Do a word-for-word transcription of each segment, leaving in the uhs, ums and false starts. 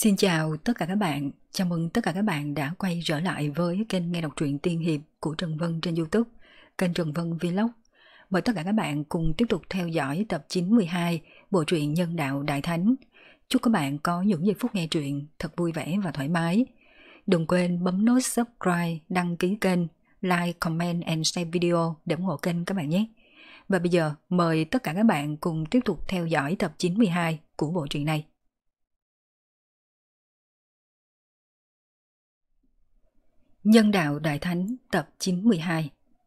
Xin chào tất cả các bạn, chào mừng tất cả các bạn đã quay trở lại với kênh nghe đọc truyện tiên hiệp của Trần Vân trên YouTube, kênh Trần Vân Vlog. Mời tất cả các bạn cùng tiếp tục theo dõi tập chín mươi hai bộ truyện Nhân đạo Đại Thánh. Chúc các bạn có những giây phút nghe truyện thật vui vẻ và thoải mái. Đừng quên bấm nút subscribe, đăng ký kênh, like, comment and share video để ủng hộ kênh các bạn nhé. Và bây giờ mời tất cả các bạn cùng tiếp tục theo dõi tập chín mươi hai của bộ truyện này. Nhân đạo Đại Thánh tập chín mươi hai.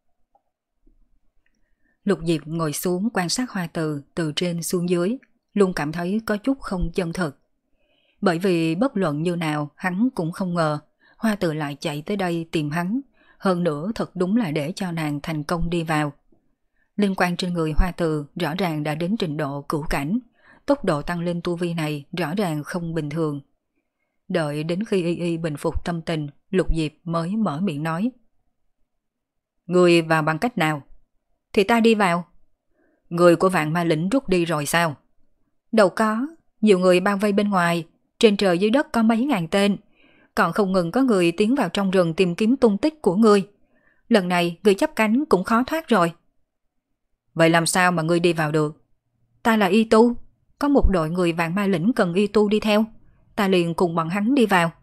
Lục Diệp ngồi xuống quan sát Hoa Từ từ trên xuống dưới, luôn cảm thấy có chút không chân thực. Bởi vì bất luận như nào hắn cũng không ngờ Hoa Từ lại chạy tới đây tìm hắn, hơn nữa thật đúng là để cho nàng thành công đi vào. Linh quan trên người Hoa Từ rõ ràng đã đến trình độ cửu cảnh, tốc độ tăng lên tu vi này rõ ràng không bình thường. Đợi đến khi Y Y bình phục tâm tình, Lục Diệp mới mở miệng nói. Người vào bằng cách nào? Thì ta đi vào. Người của Vạn Ma Lĩnh rút đi rồi sao? Đâu có, nhiều người bao vây bên ngoài, trên trời dưới đất có mấy ngàn tên, còn không ngừng có người tiến vào trong rừng tìm kiếm tung tích của ngươi. Lần này người chấp cánh cũng khó thoát rồi. Vậy làm sao mà ngươi đi vào được? Ta là y tu, có một đội người Vạn Ma Lĩnh cần y tu đi theo, ta liền cùng bọn hắn đi vào.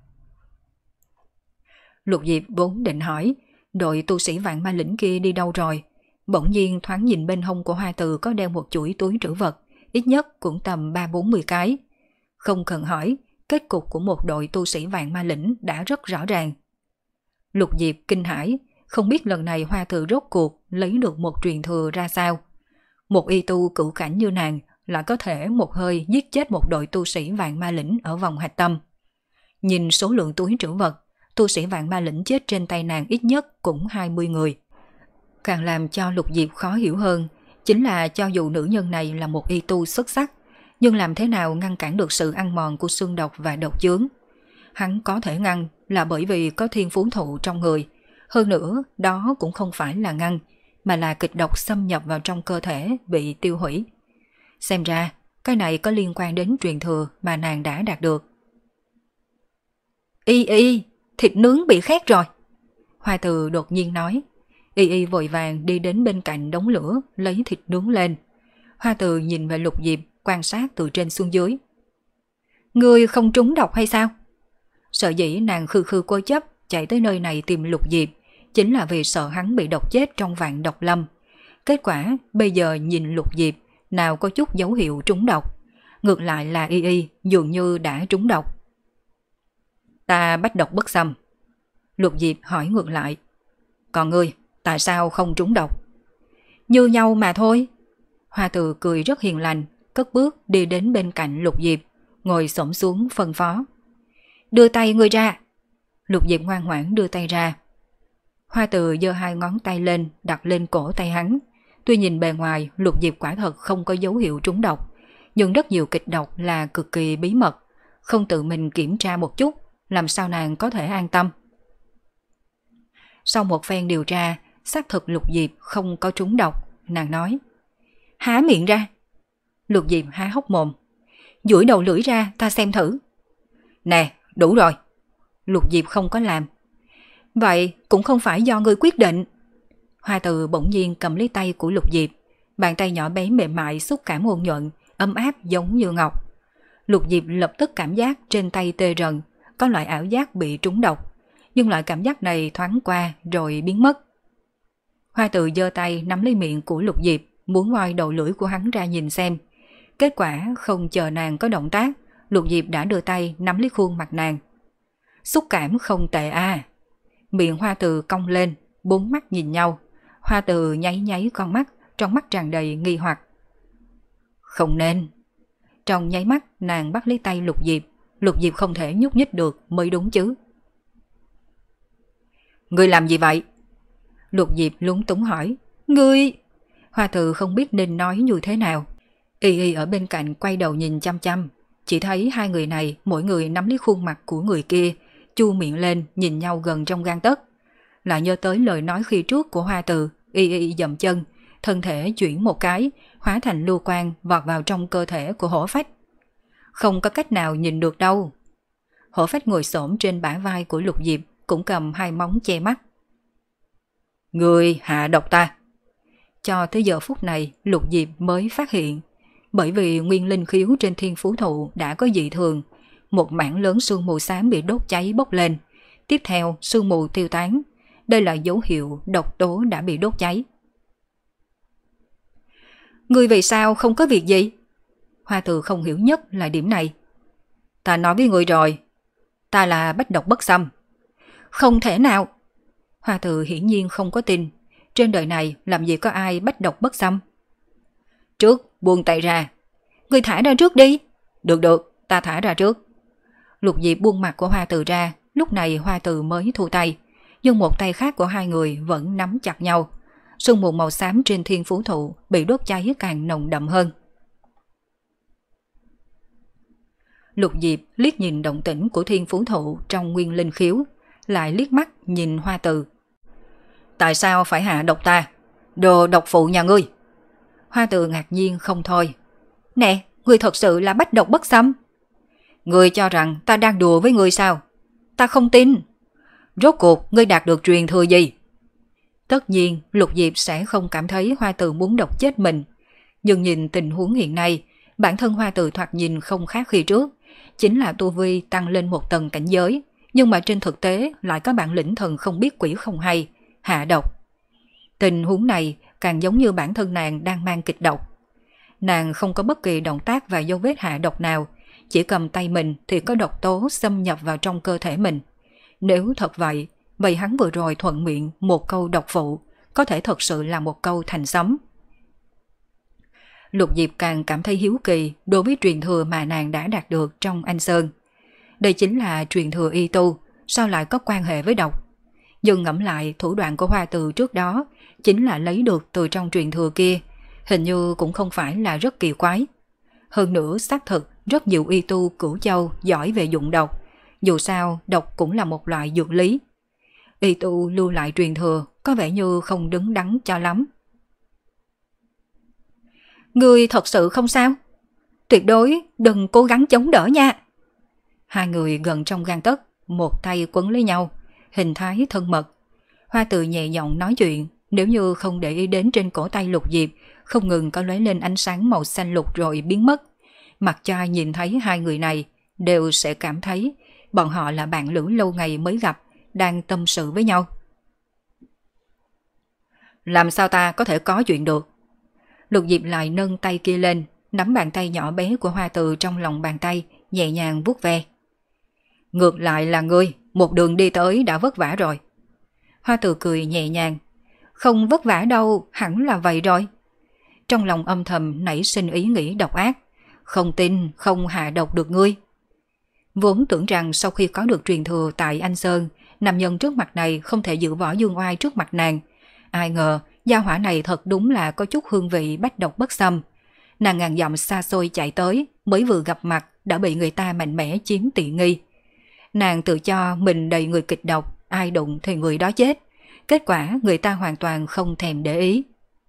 Lục Diệp vốn định hỏi đội tu sĩ Vạn Ma Lĩnh kia đi đâu rồi, bỗng nhiên thoáng nhìn bên hông của Hoa Từ có đeo một chuỗi túi trữ vật, ít nhất cũng tầm ba bốn mươi cái. Không cần hỏi, kết cục của một đội tu sĩ Vạn Ma Lĩnh đã rất rõ ràng. Lục Diệp kinh hãi, không biết lần này Hoa Từ rốt cuộc lấy được một truyền thừa ra sao. Một y tu cửu cảnh như nàng lại có thể một hơi giết chết một đội tu sĩ Vạn Ma Lĩnh ở vòng hạch tâm. Nhìn số lượng túi trữ vật, tu sĩ Vạn Ma Lĩnh chết trên tay nàng ít nhất cũng hai mươi người. Càng làm cho Lục Diệp khó hiểu hơn, chính là cho dù nữ nhân này là một y tu xuất sắc, nhưng làm thế nào ngăn cản được sự ăn mòn của xương độc và độc chướng. Hắn có thể ngăn là bởi vì có thiên phú thụ trong người, hơn nữa đó cũng không phải là ngăn, mà là kịch độc xâm nhập vào trong cơ thể bị tiêu hủy. Xem ra, cái này có liên quan đến truyền thừa mà nàng đã đạt được. Y Y, thịt nướng bị khét rồi. Hoa Từ đột nhiên nói. Y Y vội vàng đi đến bên cạnh đống lửa lấy thịt nướng lên. Hoa Từ nhìn về Lục Diệp quan sát từ trên xuống dưới. Ngươi không trúng độc hay sao? Sợ dĩ nàng khư khư cố chấp chạy tới nơi này tìm Lục Diệp chính là vì sợ hắn bị độc chết trong vạn độc lâm. Kết quả bây giờ nhìn Lục Diệp nào có chút dấu hiệu trúng độc, ngược lại là Y Y dường như đã trúng độc. Ta bách độc bất xâm. Lục Diệp hỏi ngược lại. Còn ngươi, tại sao không trúng độc? Như nhau mà thôi. Hoa Từ cười rất hiền lành, cất bước đi đến bên cạnh Lục Diệp, ngồi xổm xuống phân phó. Đưa tay ngươi ra. Lục Diệp ngoan ngoãn đưa tay ra. Hoa Từ giơ hai ngón tay lên đặt lên cổ tay hắn. Tuy nhìn bề ngoài Lục Diệp quả thật không có dấu hiệu trúng độc, nhưng rất nhiều kịch độc là cực kỳ bí mật, không tự mình kiểm tra một chút, làm sao nàng có thể an tâm. Sau một phen điều tra, xác thực Lục Diệp không có trúng độc, nàng nói. Há miệng ra. Lục Diệp há hốc mồm. Duỗi đầu lưỡi ra ta xem thử. Nè, đủ rồi. Lục Diệp không có làm. Vậy cũng không phải do ngươi quyết định. Hoa Từ bỗng nhiên cầm lấy tay của Lục Diệp, bàn tay nhỏ bé mềm mại xúc cảm ôn nhuận, ấm áp giống như ngọc. Lục Diệp lập tức cảm giác trên tay tê rần, có loại ảo giác bị trúng độc, nhưng loại cảm giác này thoáng qua rồi biến mất. Hoa Từ giơ tay nắm lấy miệng của Lục Diệp, muốn moi đầu lưỡi của hắn ra nhìn xem. Kết quả không chờ nàng có động tác, Lục Diệp đã đưa tay nắm lấy khuôn mặt nàng. Xúc cảm không tệ à. Miệng Hoa Từ cong lên, bốn mắt nhìn nhau. Hoa Từ nháy nháy con mắt, trong mắt tràn đầy nghi hoặc. Không nên. Trong nháy mắt nàng bắt lấy tay Lục Diệp, Lục Diệp không thể nhúc nhích được mới đúng chứ. Ngươi làm gì vậy? Lục Diệp lúng túng hỏi. Ngươi... Hoa Từ không biết nên nói như thế nào. Y Y ở bên cạnh quay đầu nhìn chăm chăm, chỉ thấy hai người này mỗi người nắm lấy khuôn mặt của người kia, chu miệng lên nhìn nhau gần trong gang tấc. Lại nhớ tới lời nói khi trước của Hoa Từ, Y Y dậm chân, thân thể chuyển một cái, hóa thành lưu quang vọt vào trong cơ thể của Hổ Phách. Không có cách nào nhìn được đâu. Hổ Phách ngồi xổm trên bả vai của Lục Diệp, cũng cầm hai móng che mắt. Người hạ độc ta. Cho tới giờ phút này Lục Diệp mới phát hiện, bởi vì nguyên linh khiếu trên thiên phú thụ đã có dị thường, một mảng lớn sương mù xám bị đốt cháy bốc lên. Tiếp theo sương mù tiêu tán, đây là dấu hiệu độc tố đã bị đốt cháy. Người vì sao không có việc gì? Hoa Từ không hiểu nhất là điểm này. Ta nói với người rồi, ta là bách độc bất xâm. Không thể nào. Hoa Từ hiển nhiên không có tin. Trên đời này làm gì có ai bách độc bất xâm. Trước buông tay ra. Người thả ra trước đi. Được được, ta thả ra trước. Lục Diệp buông mặt của Hoa Từ ra. Lúc này Hoa Từ mới thu tay, nhưng một tay khác của hai người vẫn nắm chặt nhau. Sương mù màu xám trên thiên phú thụ bị đốt cháy càng nồng đậm hơn. Lục Diệp liếc nhìn động tĩnh của thiên phú thụ trong nguyên linh khiếu, lại liếc mắt nhìn Hoa Từ. Tại sao phải hạ độc ta? Đồ độc phụ nhà ngươi. Hoa Từ ngạc nhiên không thôi. Nè, ngươi thật sự là bách độc bất xâm. Ngươi cho rằng ta đang đùa với ngươi sao? Ta không tin. Rốt cuộc ngươi đạt được truyền thừa gì? Tất nhiên Lục Diệp sẽ không cảm thấy Hoa Từ muốn độc chết mình. Nhưng nhìn tình huống hiện nay, bản thân Hoa Từ thoạt nhìn không khác khi trước. Chính là tu vi tăng lên một tầng cảnh giới, nhưng mà trên thực tế lại có bản lĩnh thần không biết quỷ không hay, hạ độc. Tình huống này càng giống như bản thân nàng đang mang kịch độc. Nàng không có bất kỳ động tác và dấu vết hạ độc nào, chỉ cầm tay mình thì có độc tố xâm nhập vào trong cơ thể mình. Nếu thật vậy, vậy hắn vừa rồi thuận miệng một câu độc phụ, có thể thật sự là một câu thành sấm. Lục Diệp càng cảm thấy hiếu kỳ đối với truyền thừa mà nàng đã đạt được trong Anh Sơn. Đây chính là truyền thừa y tu, sao lại có quan hệ với độc? Nhưng ngẫm lại thủ đoạn của Hoa Từ trước đó chính là lấy được từ trong truyền thừa kia, hình như cũng không phải là rất kỳ quái. Hơn nữa xác thực rất nhiều y tu Cửu Châu giỏi về dụng độc, dù sao độc cũng là một loại dược lý. Y tu lưu lại truyền thừa có vẻ như không đứng đắn cho lắm. Ngươi thật sự không sao? Tuyệt đối đừng cố gắng chống đỡ nha. Hai người gần trong gang tấc, một tay quấn lấy nhau, hình thái thân mật. Hoa Từ nhẹ giọng nói chuyện, nếu như không để ý đến trên cổ tay Lục Diệp không ngừng có lóe lên ánh sáng màu xanh lục rồi biến mất. Mặc cho ai nhìn thấy hai người này đều sẽ cảm thấy bọn họ là bạn lữ lâu ngày mới gặp, đang tâm sự với nhau. Làm sao ta có thể có chuyện được? Lục Diệp lại nâng tay kia lên, nắm bàn tay nhỏ bé của Hoa Từ trong lòng bàn tay, nhẹ nhàng vuốt ve. Ngược lại là ngươi, một đường đi tới đã vất vả rồi. Hoa Từ cười nhẹ nhàng. Không vất vả đâu, hẳn là vậy rồi. Trong lòng âm thầm nảy sinh ý nghĩ độc ác. Không tin, không hạ độc được ngươi. Vốn tưởng rằng sau khi có được truyền thừa tại Anh Sơn, nam nhân trước mặt này không thể giữ võ dương oai trước mặt nàng. Ai ngờ, gia hỏa này thật đúng là có chút hương vị bách độc bất xâm. Nàng ngàn dặm xa xôi chạy tới, mới vừa gặp mặt đã bị người ta mạnh mẽ chiếm tiện nghi. Nàng tự cho mình đầy người kịch độc, ai đụng thì người đó chết. Kết quả người ta hoàn toàn không thèm để ý.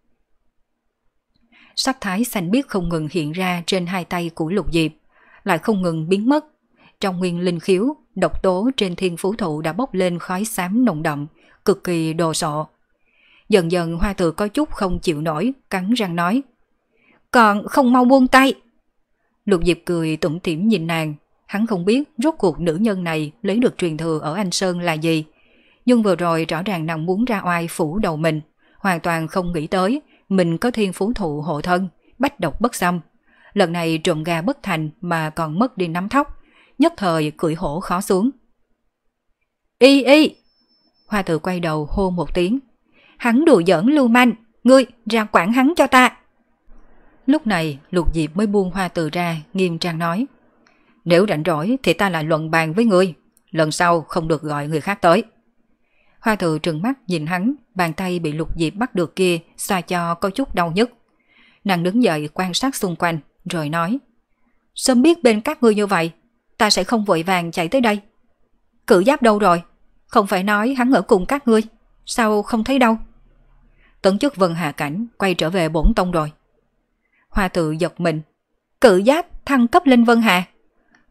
Sắc thái xanh biếc không ngừng hiện ra trên hai tay của Lục Diệp, lại không ngừng biến mất. Trong nguyên linh khiếu, độc tố trên thiên phú thụ đã bốc lên khói xám nồng đậm, cực kỳ đồ sộ. Dần dần Hoa Từ có chút không chịu nổi, cắn răng nói. Còn không mau buông tay. Lục Diệp cười tủm tỉm nhìn nàng. Hắn không biết rốt cuộc nữ nhân này lấy được truyền thừa ở Anh Sơn là gì. Nhưng vừa rồi rõ ràng nàng muốn ra oai phủ đầu mình, hoàn toàn không nghĩ tới mình có thiên phú thụ hộ thân, bách độc bất xâm. Lần này trộm gà bất thành mà còn mất đi nắm thóc, nhất thời cưỡi hổ khó xuống. Y y! Hoa Từ quay đầu hô một tiếng. Hắn đùa giỡn lưu manh, ngươi ra quản hắn cho ta. Lúc này Lục Diệp mới buông Hoa Từ ra, nghiêm trang nói. Nếu rảnh rỗi thì ta lại luận bàn với ngươi, lần sau không được gọi người khác tới. Hoa Từ trừng mắt nhìn hắn, bàn tay bị Lục Diệp bắt được kia xoa cho có chút đau nhức. Nàng đứng dậy quan sát xung quanh, rồi nói. Sớm biết bên các ngươi như vậy, ta sẽ không vội vàng chạy tới đây. Cử Giáp đâu rồi? Không phải nói hắn ở cùng các ngươi, sao không thấy đâu? Tấn chức Vân Hà Cảnh quay trở về bổn tông rồi. Hoa Từ giật mình. Cử Giáp thăng cấp lên Vân Hà?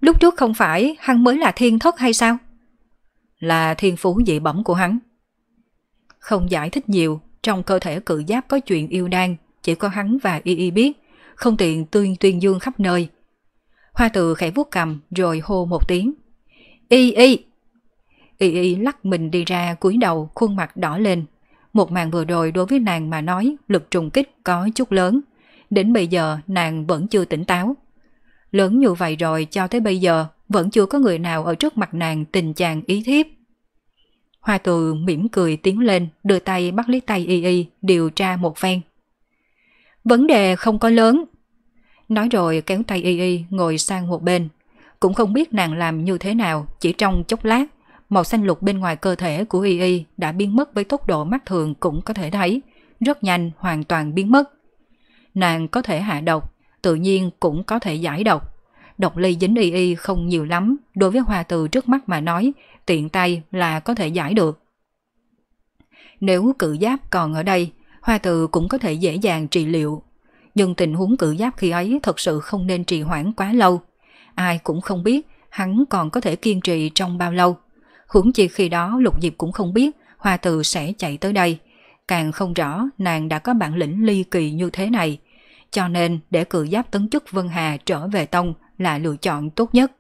Lúc trước không phải hắn mới là thiên thất hay sao? Là thiên phú dị bẩm của hắn. Không giải thích nhiều, trong cơ thể cự giáp có chuyện yêu đan, chỉ có hắn và Y Y biết, không tiện tuyên tuyên dương khắp nơi. Hoa Từ khẽ vuốt cằm rồi hô một tiếng. Y Y! Y Y lắc mình đi ra, cúi đầu, khuôn mặt đỏ lên. Một màn vừa rồi đối với nàng mà nói lực trùng kích có chút lớn. Đến bây giờ nàng vẫn chưa tỉnh táo. Lớn như vậy rồi cho tới bây giờ vẫn chưa có người nào ở trước mặt nàng tình chàng ý thiếp. Hoa Từ mỉm cười tiến lên, đưa tay bắt lấy tay Y Y điều tra một phen. Vấn đề không có lớn. Nói rồi kéo tay Y Y ngồi sang một bên. Cũng không biết nàng làm như thế nào, chỉ trong chốc lát, màu xanh lục bên ngoài cơ thể của Y Y đã biến mất với tốc độ mắt thường cũng có thể thấy, rất nhanh hoàn toàn biến mất. Nàng có thể hạ độc, tự nhiên cũng có thể giải độc. Độc lây dính Y Y không nhiều lắm, đối với Hoa Từ trước mắt mà nói, tiện tay là có thể giải được. Nếu cự giáp còn ở đây, Hoa Từ cũng có thể dễ dàng trị liệu. Nhưng tình huống cự giáp khi ấy thật sự không nên trì hoãn quá lâu. Ai cũng không biết hắn còn có thể kiên trì trong bao lâu. Huống chi khi đó Lục Diệp cũng không biết Hoa Từ sẽ chạy tới đây. Càng không rõ nàng đã có bản lĩnh ly kỳ như thế này. Cho nên để cự giáp tấn chức Vân Hà trở về tông là lựa chọn tốt nhất.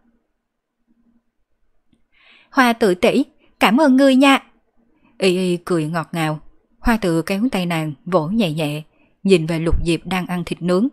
Hoa Tử tỷ, cảm ơn ngươi nha. Y Y cười ngọt ngào. Hoa Tử kéo tay nàng vỗ nhẹ nhẹ, nhìn về Lục Diệp đang ăn thịt nướng.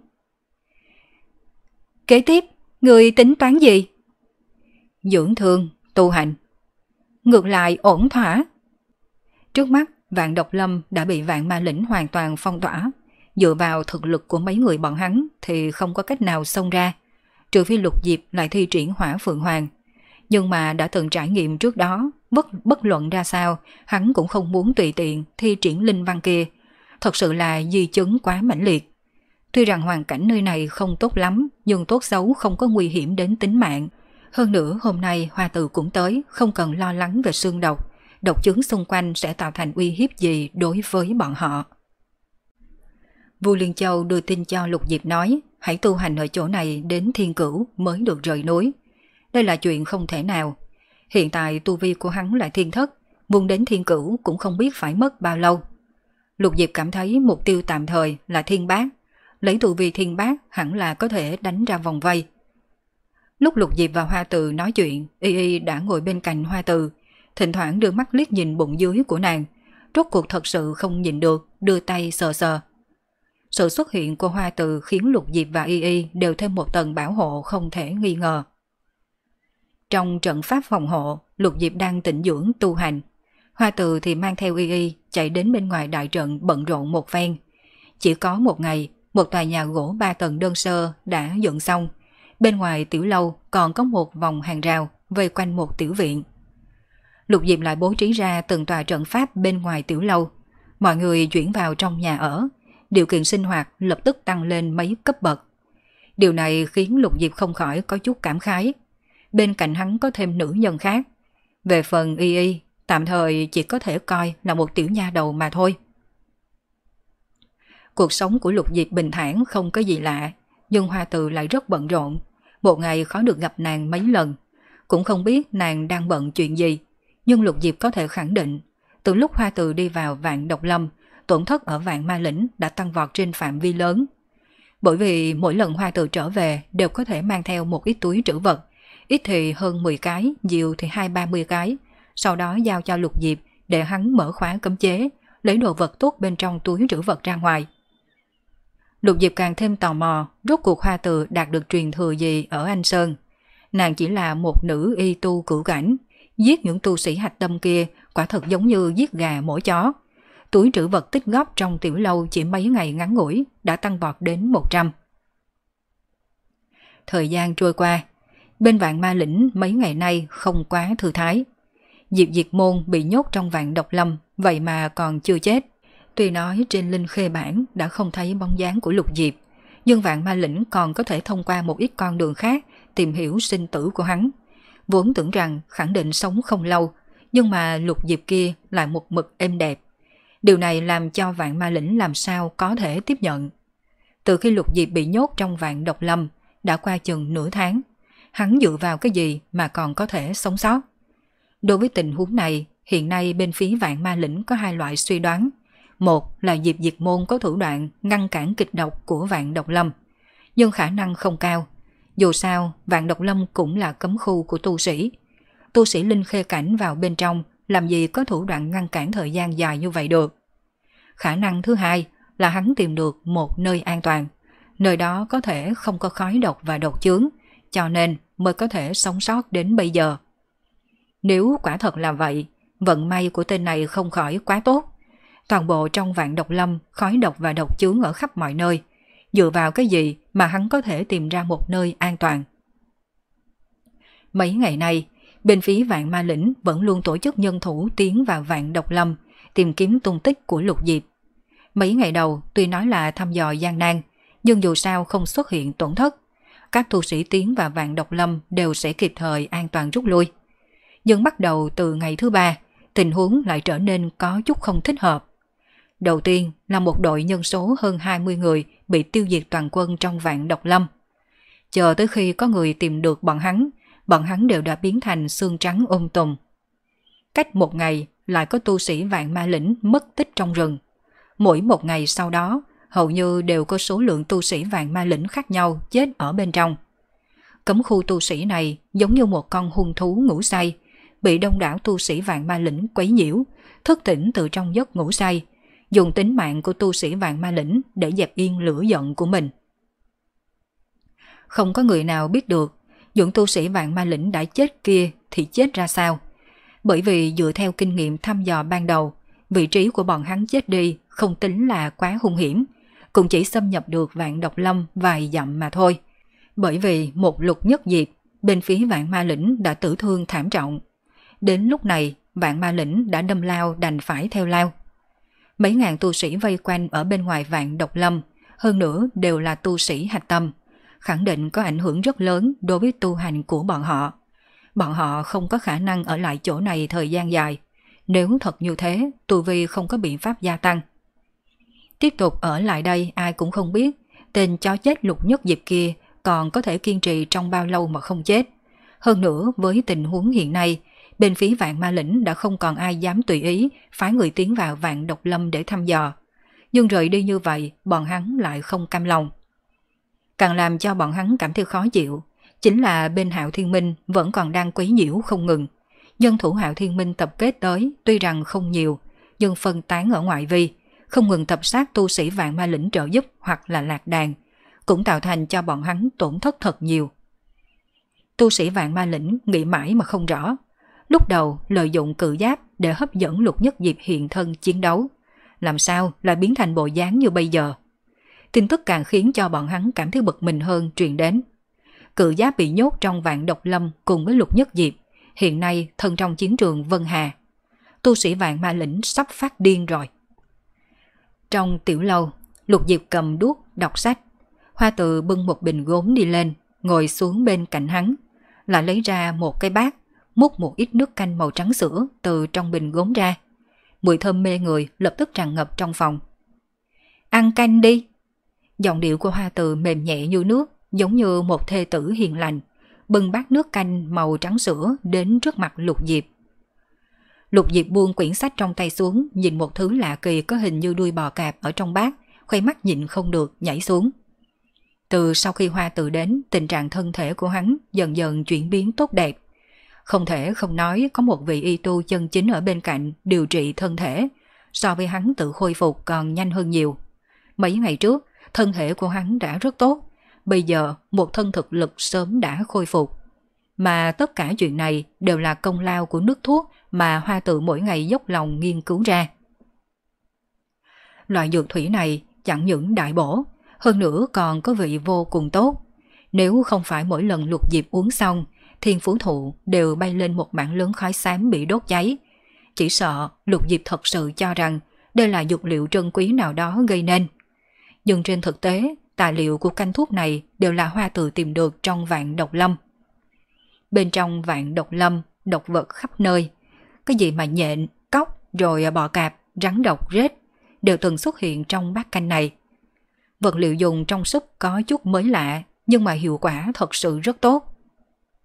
Kế tiếp, ngươi tính toán gì? Dưỡng thương, tu hành. Ngược lại ổn thỏa. Trước mắt, Vạn Độc Lâm đã bị Vạn Ma Lĩnh hoàn toàn phong tỏa. Dựa vào thực lực của mấy người bọn hắn thì không có cách nào xông ra, trừ phi Lục Diệp lại thi triển Hỏa Phượng Hoàng. Nhưng mà đã từng trải nghiệm trước đó, bất, bất luận ra sao, hắn cũng không muốn tùy tiện thi triển linh văn kia. Thật sự là di chứng quá mãnh liệt. Tuy rằng hoàn cảnh nơi này không tốt lắm, nhưng tốt xấu không có nguy hiểm đến tính mạng. Hơn nữa hôm nay Hoa Từ cũng tới, không cần lo lắng về xương độc. Độc chứng xung quanh sẽ tạo thành uy hiếp gì đối với bọn họ. Vua Liên Châu đưa tin cho Lục Diệp nói, hãy tu hành ở chỗ này đến Thiên Cửu mới được rời núi. Đây là chuyện không thể nào. Hiện tại tu vi của hắn là thiên thất, muốn đến Thiên Cửu cũng không biết phải mất bao lâu. Lục Diệp cảm thấy mục tiêu tạm thời là Thiên Bát. Lấy tu vi Thiên Bát hẳn là có thể đánh ra vòng vây. Lúc Lục Diệp và Hoa Từ nói chuyện, Y Y đã ngồi bên cạnh Hoa Từ, thỉnh thoảng đưa mắt liếc nhìn bụng dưới của nàng. Rốt cuộc thật sự không nhìn được, đưa tay sờ sờ. Sự xuất hiện của Hoa Từ khiến Lục Diệp và Y Y đều thêm một tầng bảo hộ không thể nghi ngờ. Trong trận pháp phòng hộ, Lục Diệp đang tĩnh dưỡng tu hành. Hoa Từ thì mang theo Y Y chạy đến bên ngoài đại trận bận rộn một phen. Chỉ có một ngày, một tòa nhà gỗ ba tầng đơn sơ đã dựng xong. Bên ngoài tiểu lâu còn có một vòng hàng rào vây quanh một tiểu viện. Lục Diệp lại bố trí ra từng tòa trận pháp bên ngoài tiểu lâu. Mọi người chuyển vào trong nhà ở. Điều kiện sinh hoạt lập tức tăng lên mấy cấp bậc. Điều này khiến Lục Diệp không khỏi có chút cảm khái. Bên cạnh hắn có thêm nữ nhân khác. Về phần Y Y, tạm thời chỉ có thể coi là một tiểu nha đầu mà thôi. Cuộc sống của Lục Diệp bình thản không có gì lạ, nhưng Hoa Từ lại rất bận rộn. Một ngày khó được gặp nàng mấy lần. Cũng không biết nàng đang bận chuyện gì, nhưng Lục Diệp có thể khẳng định, từ lúc Hoa Từ đi vào Vạn Độc Lâm, tổn thất ở Vạn Ma Lĩnh đã tăng vọt trên phạm vi lớn. Bởi vì mỗi lần Hoa Từ trở về đều có thể mang theo một ít túi trữ vật, ít thì hơn mười cái, nhiều thì hai ba mươi cái, sau đó giao cho Lục Diệp để hắn mở khóa cấm chế, lấy đồ vật tốt bên trong túi trữ vật ra ngoài. Lục Diệp càng thêm tò mò, rốt cuộc Hoa Từ đạt được truyền thừa gì ở Anh Sơn. Nàng chỉ là một nữ y tu cửu cảnh, giết những tu sĩ hạch tâm kia quả thật giống như giết gà mổ chó. Túi trữ vật tích góp trong tiểu lâu chỉ mấy ngày ngắn ngủi đã tăng vọt đến một trăm. Thời gian trôi qua, bên Vạn Ma Lĩnh mấy ngày nay không quá thư thái. Diệp Diệt Môn bị nhốt trong Vạn Độc Lâm, vậy mà còn chưa chết. Tuy nói trên linh khê bản đã không thấy bóng dáng của Lục Diệp, nhưng Vạn Ma Lĩnh còn có thể thông qua một ít con đường khác tìm hiểu sinh tử của hắn. Vốn tưởng rằng khẳng định sống không lâu, nhưng mà Lục Diệp kia lại một mực êm đẹp. Điều này làm cho Vạn Ma Lĩnh làm sao có thể tiếp nhận. Từ khi Lục Diệp bị nhốt trong Vạn Độc Lâm, đã qua chừng nửa tháng. hắn dựa vào cái gì mà còn có thể sống sót? Đối với tình huống này, hiện nay bên phía Vạn Ma Lĩnh có hai loại suy đoán. Một là Diệp Diệt Môn có thủ đoạn ngăn cản kịch độc của Vạn Độc Lâm, nhưng khả năng không cao. Dù sao, Vạn Độc Lâm cũng là cấm khu của tu sĩ. Tu sĩ linh khê cảnh vào bên trong, làm gì có thủ đoạn ngăn cản thời gian dài như vậy được. Khả năng thứ hai là hắn tìm được một nơi an toàn. Nơi đó có thể không có khói độc và độc chướng, cho nên mới có thể sống sót đến bây giờ. Nếu quả thật là vậy, vận may của tên này không khỏi quá tốt. Toàn bộ trong Vạn Độc Lâm, khói độc và độc chướng ở khắp mọi nơi. Dựa vào cái gì mà hắn có thể tìm ra một nơi an toàn? Mấy ngày nay, bên phía Vạn Ma Lĩnh vẫn luôn tổ chức nhân thủ tiến vào Vạn Độc Lâm, tìm kiếm tung tích của Lục Diệp. Mấy ngày đầu tuy nói là thăm dò gian nan, nhưng dù sao không xuất hiện tổn thất. Các tu sĩ tiến vào Vạn Độc Lâm đều sẽ kịp thời an toàn rút lui. Nhưng bắt đầu từ ngày thứ ba, tình huống lại trở nên có chút không thích hợp. Đầu tiên là một đội nhân số hơn hai mươi người bị tiêu diệt toàn quân trong Vạn Độc Lâm. Chờ tới khi có người tìm được bọn hắn, bọn hắn đều đã biến thành xương trắng ôm tùm. Cách một ngày lại có tu sĩ Vạn Ma Lĩnh mất tích trong rừng. Mỗi một ngày sau đó, hầu như đều có số lượng tu sĩ Vạn Ma Lĩnh khác nhau chết ở bên trong. Cấm khu tu sĩ này giống như một con hung thú ngủ say, bị đông đảo tu sĩ Vạn Ma Lĩnh quấy nhiễu, thức tỉnh từ trong giấc ngủ say, dùng tính mạng của tu sĩ Vạn Ma Lĩnh để dẹp yên lửa giận của mình. Không có người nào biết được những tu sĩ Vạn Ma Lĩnh đã chết kia thì chết ra sao. Bởi vì dựa theo kinh nghiệm thăm dò ban đầu, vị trí của bọn hắn chết đi không tính là quá hung hiểm, cũng chỉ xâm nhập được Vạn Độc Lâm vài dặm mà thôi. Bởi vì một Lục Nhất Diệp, bên phía Vạn Ma Lĩnh đã tử thương thảm trọng. Đến lúc này, Vạn Ma Lĩnh đã đâm lao đành phải theo lao. Mấy ngàn tu sĩ vây quanh ở bên ngoài Vạn Độc Lâm, hơn nữa đều là tu sĩ hạch tâm, khẳng định có ảnh hưởng rất lớn đối với tu hành của bọn họ. Bọn họ không có khả năng ở lại chỗ này thời gian dài. Nếu thật như thế, tu vi không có biện pháp gia tăng. Tiếp tục ở lại đây ai cũng không biết tên chó chết Lục Nhất Diệp kia còn có thể kiên trì trong bao lâu mà không chết. Hơn nữa với tình huống hiện nay, bên phía Vạn Ma Lĩnh đã không còn ai dám tùy ý phái người tiến vào Vạn Độc Lâm để thăm dò. Nhưng rời đi như vậy, bọn hắn lại không cam lòng. Càng làm cho bọn hắn cảm thấy khó chịu, chính là bên Hạo Thiên Minh vẫn còn đang quấy nhiễu không ngừng. Nhân thủ Hạo Thiên Minh tập kết tới tuy rằng không nhiều, nhưng phân tán ở ngoại vi, không ngừng tập sát tu sĩ Vạn Ma Lĩnh trợ giúp hoặc là lạc đàn, cũng tạo thành cho bọn hắn tổn thất thật nhiều. Tu sĩ Vạn Ma Lĩnh nghĩ mãi mà không rõ. Lúc đầu lợi dụng cự giáp để hấp dẫn Lục Nhất Diệp hiện thân chiến đấu, làm sao lại biến thành bộ dáng như bây giờ. Tin tức càng khiến cho bọn hắn cảm thấy bực mình hơn truyền đến. Cự giáp bị nhốt trong Vạn Độc Lâm cùng với Lục Nhất Diệp, hiện nay thân trong chiến trường Vân Hà. Tu sĩ Vạn Ma Lĩnh sắp phát điên rồi. Trong tiểu lâu, Lục Diệp cầm đuốc đọc sách. Hoa Từ bưng một bình gốm đi lên, ngồi xuống bên cạnh hắn, lại lấy ra một cái bát, múc một ít nước canh màu trắng sữa từ trong bình gốm ra. Mùi thơm mê người lập tức tràn ngập trong phòng. Ăn canh đi. Giọng điệu của Hoa Từ mềm nhẹ như nước, giống như một thê tử hiền lành, bưng bát nước canh màu trắng sữa đến trước mặt Lục Diệp. Lục Diệp buông quyển sách trong tay xuống, nhìn một thứ lạ kỳ có hình như đuôi bò cạp ở trong bát, khoe mắt nhịn không được nhảy xuống. Từ sau khi Hoa Từ đến, tình trạng thân thể của hắn dần dần chuyển biến tốt đẹp. Không thể không nói có một vị y tu chân chính ở bên cạnh điều trị thân thể, so với hắn tự khôi phục còn nhanh hơn nhiều. Mấy ngày trước, thân thể của hắn đã rất tốt, bây giờ một thân thực lực sớm đã khôi phục. Mà tất cả chuyện này đều là công lao của nước thuốc mà Hoa Từ mỗi ngày dốc lòng nghiên cứu ra. Loại dược thủy này chẳng những đại bổ, hơn nữa còn có vị vô cùng tốt. Nếu không phải mỗi lần Lục Diệp uống xong, thiên phú thụ đều bay lên một mảng lớn khói xám bị đốt cháy. Chỉ sợ Lục Diệp thật sự cho rằng đây là dược liệu trân quý nào đó gây nên. Nhưng trên thực tế, tài liệu của canh thuốc này đều là Hoa Từ tìm được trong Vạn Độc Lâm. Bên trong Vạn Độc Lâm, độc vật khắp nơi. Cái gì mà nhện, cóc, rồi bọ cạp, rắn độc, rết đều từng xuất hiện trong bát canh này. Vật liệu dùng trong súp có chút mới lạ, nhưng mà hiệu quả thật sự rất tốt.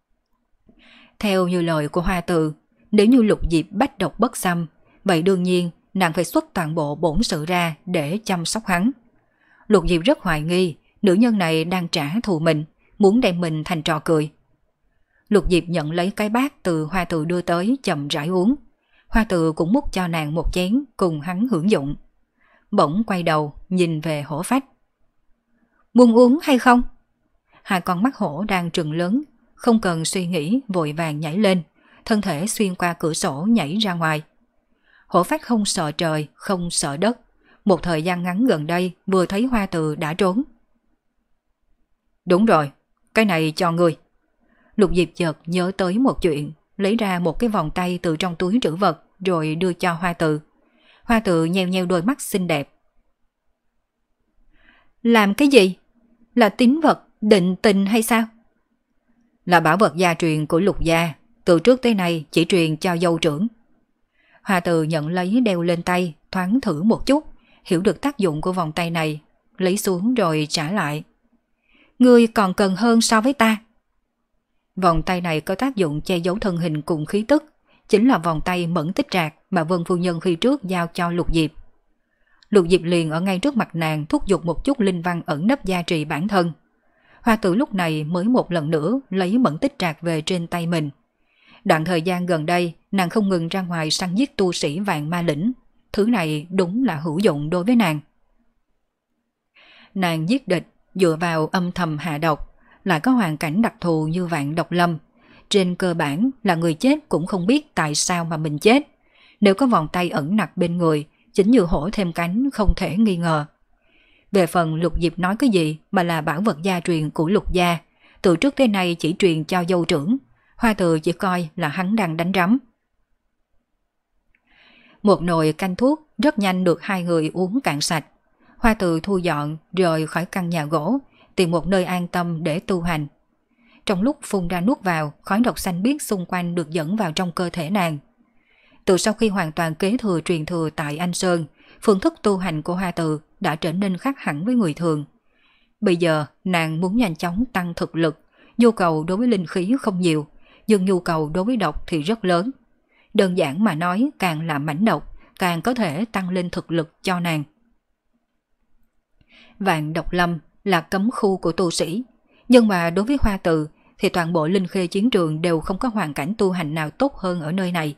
Theo như lời của Hoa Từ, nếu như Lục Diệp bách độc bất xâm, vậy đương nhiên nàng phải xuất toàn bộ bổn sự ra để chăm sóc hắn. Lục Diệp rất hoài nghi nữ nhân này đang trả thù mình, muốn đem mình thành trò cười. Lục Diệp nhận lấy cái bát từ Hoa Từ đưa tới chậm rãi uống. Hoa Từ cũng múc cho nàng một chén cùng hắn hưởng dụng. Bỗng quay đầu nhìn về Hổ Phách. Muốn uống hay không? Hai con mắt hổ đang trừng lớn, không cần suy nghĩ vội vàng nhảy lên, thân thể xuyên qua cửa sổ nhảy ra ngoài. Hổ Phách không sợ trời, không sợ đất. Một thời gian ngắn gần đây vừa thấy Hoa Từ đã trốn. Đúng rồi, cái này cho ngươi. Lục Diệp chợt nhớ tới một chuyện, lấy ra một cái vòng tay từ trong túi trữ vật rồi đưa cho Hoa Từ. Hoa Từ nheo nheo đôi mắt xinh đẹp. Làm cái gì? Là tín vật, định tình hay sao? Là bảo vật gia truyền của Lục gia, từ trước tới nay chỉ truyền cho dâu trưởng. Hoa Từ nhận lấy đeo lên tay, thoáng thử một chút, hiểu được tác dụng của vòng tay này, lấy xuống rồi trả lại. Ngươi còn cần hơn so với ta. Vòng tay này có tác dụng che giấu thân hình cùng khí tức, chính là vòng tay mẫn tích trạc mà Vân phu nhân khi trước giao cho Lục Diệp. Lục Diệp liền ở ngay trước mặt nàng thúc giục một chút linh văn ẩn nấp gia trì bản thân. Hoa Tử lúc này mới một lần nữa lấy mẫn tích trạc về trên tay mình. Đoạn thời gian gần đây, nàng không ngừng ra ngoài săn giết tu sĩ vạn ma lĩnh. Thứ này đúng là hữu dụng đối với nàng. Nàng giết địch dựa vào âm thầm hạ độc, lại có hoàn cảnh đặc thù như Vạn Độc Lâm. Trên cơ bản là người chết cũng không biết tại sao mà mình chết. Nếu có vòng tay ẩn nặc bên người, chính như hổ thêm cánh không thể nghi ngờ. Về phần Lục Diệp nói cái gì mà là bảo vật gia truyền của Lục gia, từ trước tới nay chỉ truyền cho dâu trưởng, Hoa Từ chỉ coi là hắn đang đánh rắm. Một nồi canh thuốc rất nhanh được hai người uống cạn sạch. Hoa Từ thu dọn rời khỏi căn nhà gỗ, tìm một nơi an tâm để tu hành. Trong lúc phun ra nuốt vào, khói độc xanh biếc xung quanh được dẫn vào trong cơ thể nàng. Từ sau khi hoàn toàn kế thừa truyền thừa tại Anh Sơn, phương thức tu hành của Hoa Từ đã trở nên khác hẳn với người thường. Bây giờ nàng muốn nhanh chóng tăng thực lực, nhu cầu đối với linh khí không nhiều, nhưng nhu cầu đối với độc thì rất lớn. Đơn giản mà nói, càng là mãnh độc, càng có thể tăng lên thực lực cho nàng. Vạn Độc Lâm là cấm khu của tu sĩ, nhưng mà đối với Hoa Từ thì toàn bộ linh khê chiến trường đều không có hoàn cảnh tu hành nào tốt hơn ở nơi này.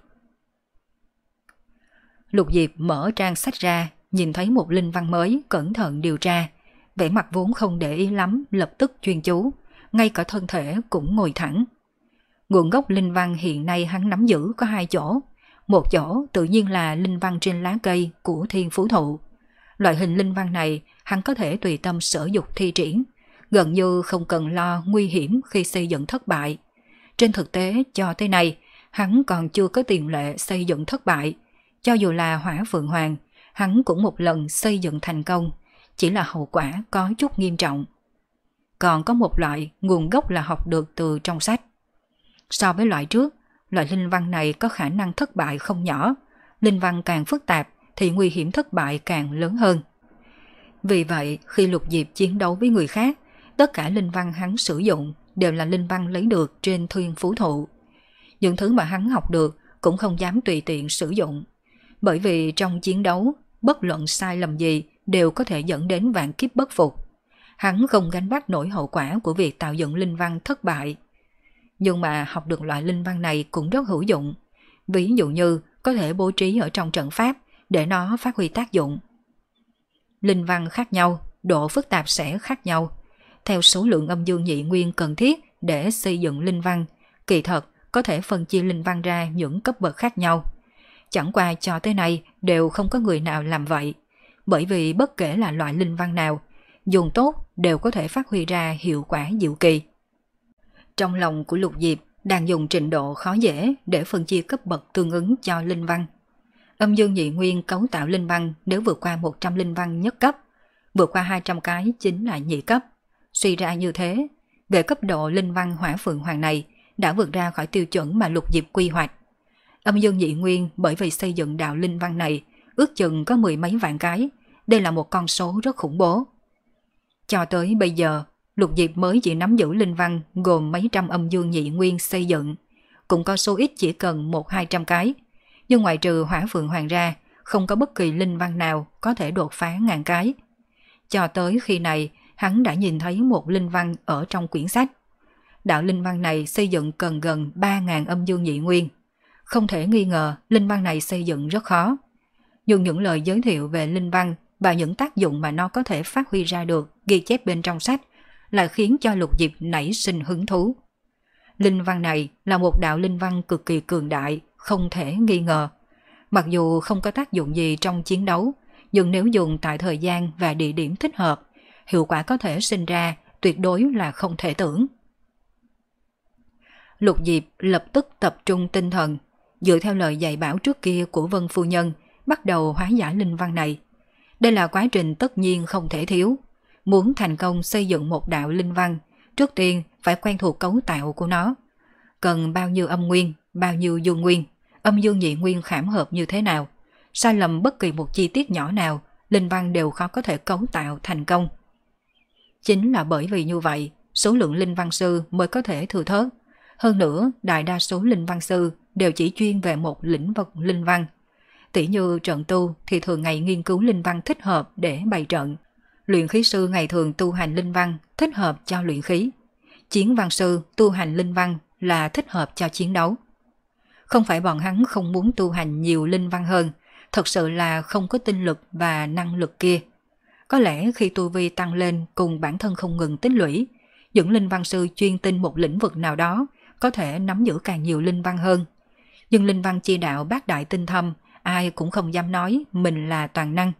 Lục Diệp mở trang sách ra, nhìn thấy một linh văn mới, cẩn thận điều tra, vẻ mặt vốn không để ý lắm, lập tức chuyên chú, ngay cả thân thể cũng ngồi thẳng. Nguồn gốc linh văn hiện nay hắn nắm giữ có hai chỗ, một chỗ tự nhiên là linh văn trên lá cây của thiên phú thụ. Loại hình linh văn này hắn có thể tùy tâm sở dục thi triển, gần như không cần lo nguy hiểm khi xây dựng thất bại. Trên thực tế cho tới nay, hắn còn chưa có tiền lệ xây dựng thất bại. Cho dù là Hỏa Phượng Hoàng, hắn cũng một lần xây dựng thành công, chỉ là hậu quả có chút nghiêm trọng. Còn có một loại nguồn gốc là học được từ trong sách. So với loại trước, loại linh văn này có khả năng thất bại không nhỏ. Linh văn càng phức tạp thì nguy hiểm thất bại càng lớn hơn. Vì vậy, khi Lục Diệp chiến đấu với người khác, tất cả linh văn hắn sử dụng đều là linh văn lấy được trên thiên phú thụ. Những thứ mà hắn học được cũng không dám tùy tiện sử dụng. Bởi vì trong chiến đấu, bất luận sai lầm gì đều có thể dẫn đến vạn kiếp bất phục. Hắn không gánh vác nổi hậu quả của việc tạo dựng linh văn thất bại. Nhưng mà học được loại linh văn này cũng rất hữu dụng. Ví dụ như có thể bố trí ở trong trận pháp để nó phát huy tác dụng. Linh văn khác nhau, độ phức tạp sẽ khác nhau. Theo số lượng âm dương nhị nguyên cần thiết để xây dựng linh văn, kỳ thật có thể phân chia linh văn ra những cấp bậc khác nhau. Chẳng qua cho tới nay đều không có người nào làm vậy, bởi vì bất kể là loại linh văn nào, dùng tốt đều có thể phát huy ra hiệu quả diệu kỳ. Trong lòng của Lục Diệp đang dùng trình độ khó dễ để phân chia cấp bậc tương ứng cho linh văn. Âm dương nhị nguyên cấu tạo linh văn nếu vượt qua một trăm linh văn nhất cấp, vượt qua hai trăm cái chính là nhị cấp. Suy ra như thế, về cấp độ linh văn Hỏa Phượng Hoàng này đã vượt ra khỏi tiêu chuẩn mà Lục Diệp quy hoạch. Âm dương nhị nguyên bởi vì xây dựng đạo linh văn này ước chừng có mười mấy vạn cái, đây là một con số rất khủng bố. Cho tới bây giờ, Lục Diệp mới chỉ nắm giữ linh văn gồm mấy trăm âm dương nhị nguyên xây dựng, cũng có số ít chỉ cần một hai trăm cái. Nhưng ngoại trừ Hỏa Phượng Hoàng ra, không có bất kỳ linh văn nào có thể đột phá ngàn cái. Cho tới khi này, hắn đã nhìn thấy một linh văn ở trong quyển sách. Đạo linh văn này xây dựng cần gần ba nghìn âm dương nhị nguyên. Không thể nghi ngờ linh văn này xây dựng rất khó. Nhưng những lời giới thiệu về linh văn và những tác dụng mà nó có thể phát huy ra được ghi chép bên trong sách là khiến cho Lục Diệp nảy sinh hứng thú. Linh văn này là một đạo linh văn cực kỳ cường đại, không thể nghi ngờ. Mặc dù không có tác dụng gì trong chiến đấu, nhưng nếu dùng tại thời gian và địa điểm thích hợp, hiệu quả có thể sinh ra tuyệt đối là không thể tưởng. Lục Diệp lập tức tập trung tinh thần, dựa theo lời dạy bảo trước kia của Vân Phu Nhân, bắt đầu hóa giải linh văn này. Đây là quá trình tất nhiên không thể thiếu. Muốn thành công xây dựng một đạo linh văn, trước tiên phải quen thuộc cấu tạo của nó. Cần bao nhiêu âm nguyên, bao nhiêu dương nguyên, âm dương nhị nguyên khảm hợp như thế nào. Sai lầm bất kỳ một chi tiết nhỏ nào, linh văn đều khó có thể cấu tạo thành công. Chính là bởi vì như vậy, số lượng linh văn sư mới có thể thừa thớt. Hơn nữa, đại đa số linh văn sư đều chỉ chuyên về một lĩnh vực linh văn. Tỷ như trận tu thì thường ngày nghiên cứu linh văn thích hợp để bày trận. Luyện khí sư ngày thường tu hành linh văn thích hợp cho luyện khí. Chiến văn sư tu hành linh văn là thích hợp cho chiến đấu. Không phải bọn hắn không muốn tu hành nhiều linh văn hơn, thật sự là không có tinh lực và năng lực kia. Có lẽ khi tu vi tăng lên cùng bản thân không ngừng tích lũy, những linh văn sư chuyên tinh một lĩnh vực nào đó có thể nắm giữ càng nhiều linh văn hơn. Nhưng linh văn chi đạo bát đại tinh thâm, ai cũng không dám nói mình là toàn năng.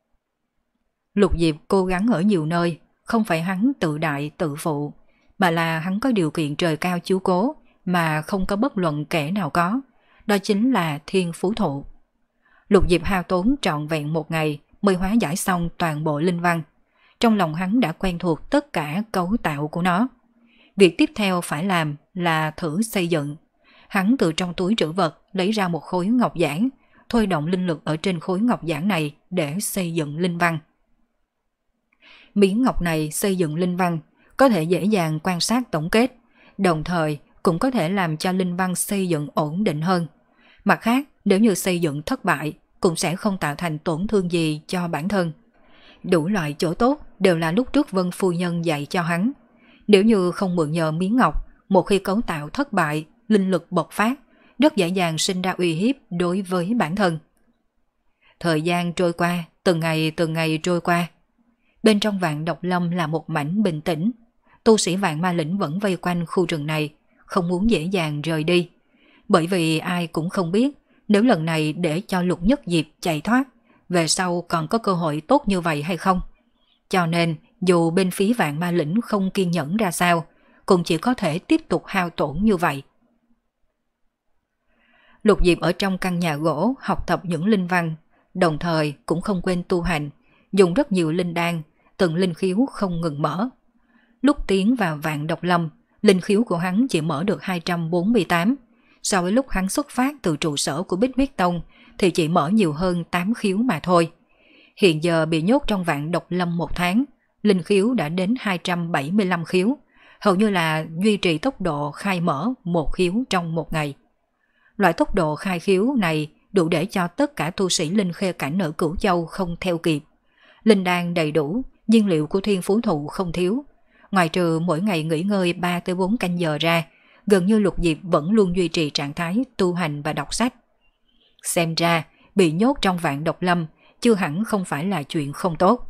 Lục Diệp cố gắng ở nhiều nơi, không phải hắn tự đại tự phụ, mà là hắn có điều kiện trời cao chiếu cố mà không có bất luận kẻ nào có. Đó chính là thiên phú thụ. Lục Diệp hao tốn trọn vẹn một ngày mới hóa giải xong toàn bộ linh văn. Trong lòng hắn đã quen thuộc tất cả cấu tạo của nó. Việc tiếp theo phải làm là thử xây dựng. Hắn từ trong túi trữ vật lấy ra một khối ngọc giản, thôi động linh lực ở trên khối ngọc giản này để xây dựng linh văn. Miếng ngọc này xây dựng linh văn có thể dễ dàng quan sát tổng kết, đồng thời cũng có thể làm cho linh văn xây dựng ổn định hơn. Mặt khác, nếu như xây dựng thất bại, cũng sẽ không tạo thành tổn thương gì cho bản thân. Đủ loại chỗ tốt đều là lúc trước Vân Phu Nhân dạy cho hắn. Nếu như không mượn nhờ miếng ngọc, một khi cấu tạo thất bại, linh lực bộc phát, rất dễ dàng sinh ra uy hiếp đối với bản thân. Thời gian trôi qua, từng ngày từng ngày trôi qua. Bên trong Vạn Độc Lâm là một mảnh bình tĩnh. Tu sĩ Vạn Ma Lĩnh vẫn vây quanh khu rừng này, không muốn dễ dàng rời đi. Bởi vì ai cũng không biết, nếu lần này để cho Lục Nhất Diệp chạy thoát, về sau còn có cơ hội tốt như vậy hay không. Cho nên, dù bên phía Vạn Ma Lĩnh không kiên nhẫn ra sao, cũng chỉ có thể tiếp tục hao tổn như vậy. Lục Diệp ở trong căn nhà gỗ học tập những linh văn, đồng thời cũng không quên tu hành, dùng rất nhiều linh đan, từng linh khiếu không ngừng mở. Lúc tiến vào Vạn Độc Lâm, linh khiếu của hắn chỉ mở được hai trăm bốn mươi tám. So với lúc hắn xuất phát từ trụ sở của Bích Huyết Tông thì chỉ mở nhiều hơn tám khiếu mà thôi. Hiện giờ bị nhốt trong Vạn Độc Lâm một tháng, linh khiếu đã đến hai trăm bảy mươi lăm khiếu, hầu như là duy trì tốc độ khai mở một khiếu trong một ngày. Loại tốc độ khai khiếu này đủ để cho tất cả tu sĩ linh khê cảnh ở Cửu Châu không theo kịp. Linh đan đầy đủ, nhiên liệu của thiên phú thụ không thiếu. Ngoài trừ mỗi ngày nghỉ ngơi ba tới bốn canh giờ ra, gần như Lục Diệp vẫn luôn duy trì trạng thái tu hành và đọc sách. Xem ra, bị nhốt trong Vạn Độc Lâm chưa hẳn không phải là chuyện không tốt.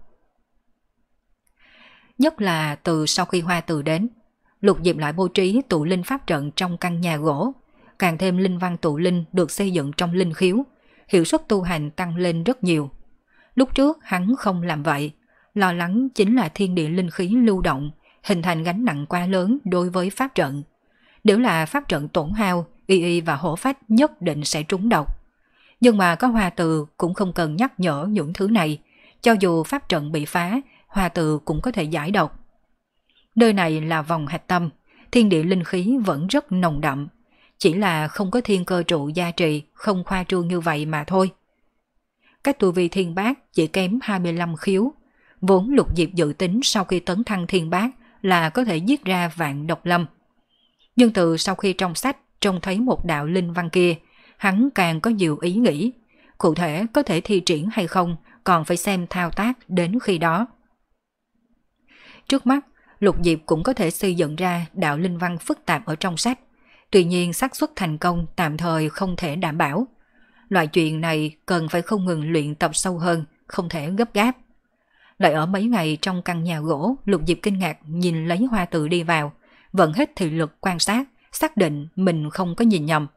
Nhất là từ sau khi Hoa Từ đến, Lục Diệp lại bố trí tụ linh pháp trận trong căn nhà gỗ, càng thêm linh văn tụ linh được xây dựng trong linh khiếu, hiệu suất tu hành tăng lên rất nhiều. Lúc trước hắn không làm vậy, lo lắng chính là thiên địa linh khí lưu động, hình thành gánh nặng quá lớn đối với pháp trận. Nếu là pháp trận tổn hao, Y Y và hổ phách nhất định sẽ trúng độc. Nhưng mà có Hoa Từ cũng không cần nhắc nhở những thứ này, cho dù pháp trận bị phá, Hoa Từ cũng có thể giải độc. Nơi này là vòng hạch tâm, thiên địa linh khí vẫn rất nồng đậm, chỉ là không có thiên cơ trụ gia trì, không khoa trương như vậy mà thôi. Cách tu vi thiên bát chỉ kém hai mươi lăm khiếu, vốn Lục Diệp dự tính sau khi tấn thăng thiên bát là có thể giết ra Vạn Độc Lâm. Nhưng từ sau khi trong sách trông thấy một đạo linh văn kia, hắn càng có nhiều ý nghĩ. Cụ thể có thể thi triển hay không còn phải xem thao tác đến khi đó. Trước mắt, Lục Diệp cũng có thể xây dựng ra đạo linh văn phức tạp ở trong sách. Tuy nhiên xác suất thành công tạm thời không thể đảm bảo. Loại chuyện này cần phải không ngừng luyện tập sâu hơn, không thể gấp gáp. Lại ở mấy ngày trong căn nhà gỗ, Lục Diệp kinh ngạc nhìn lấy Hoa Tự đi vào, vẫn hết thị lực quan sát, xác định mình không có nhìn nhầm.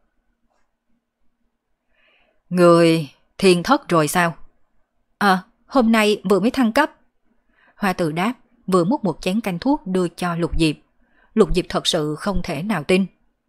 Người thiên thất rồi sao? Ờ, hôm nay vừa mới thăng cấp. Hoa Tự đáp, vừa múc một chén canh thuốc đưa cho Lục Diệp. Lục Diệp thật sự không thể nào tin.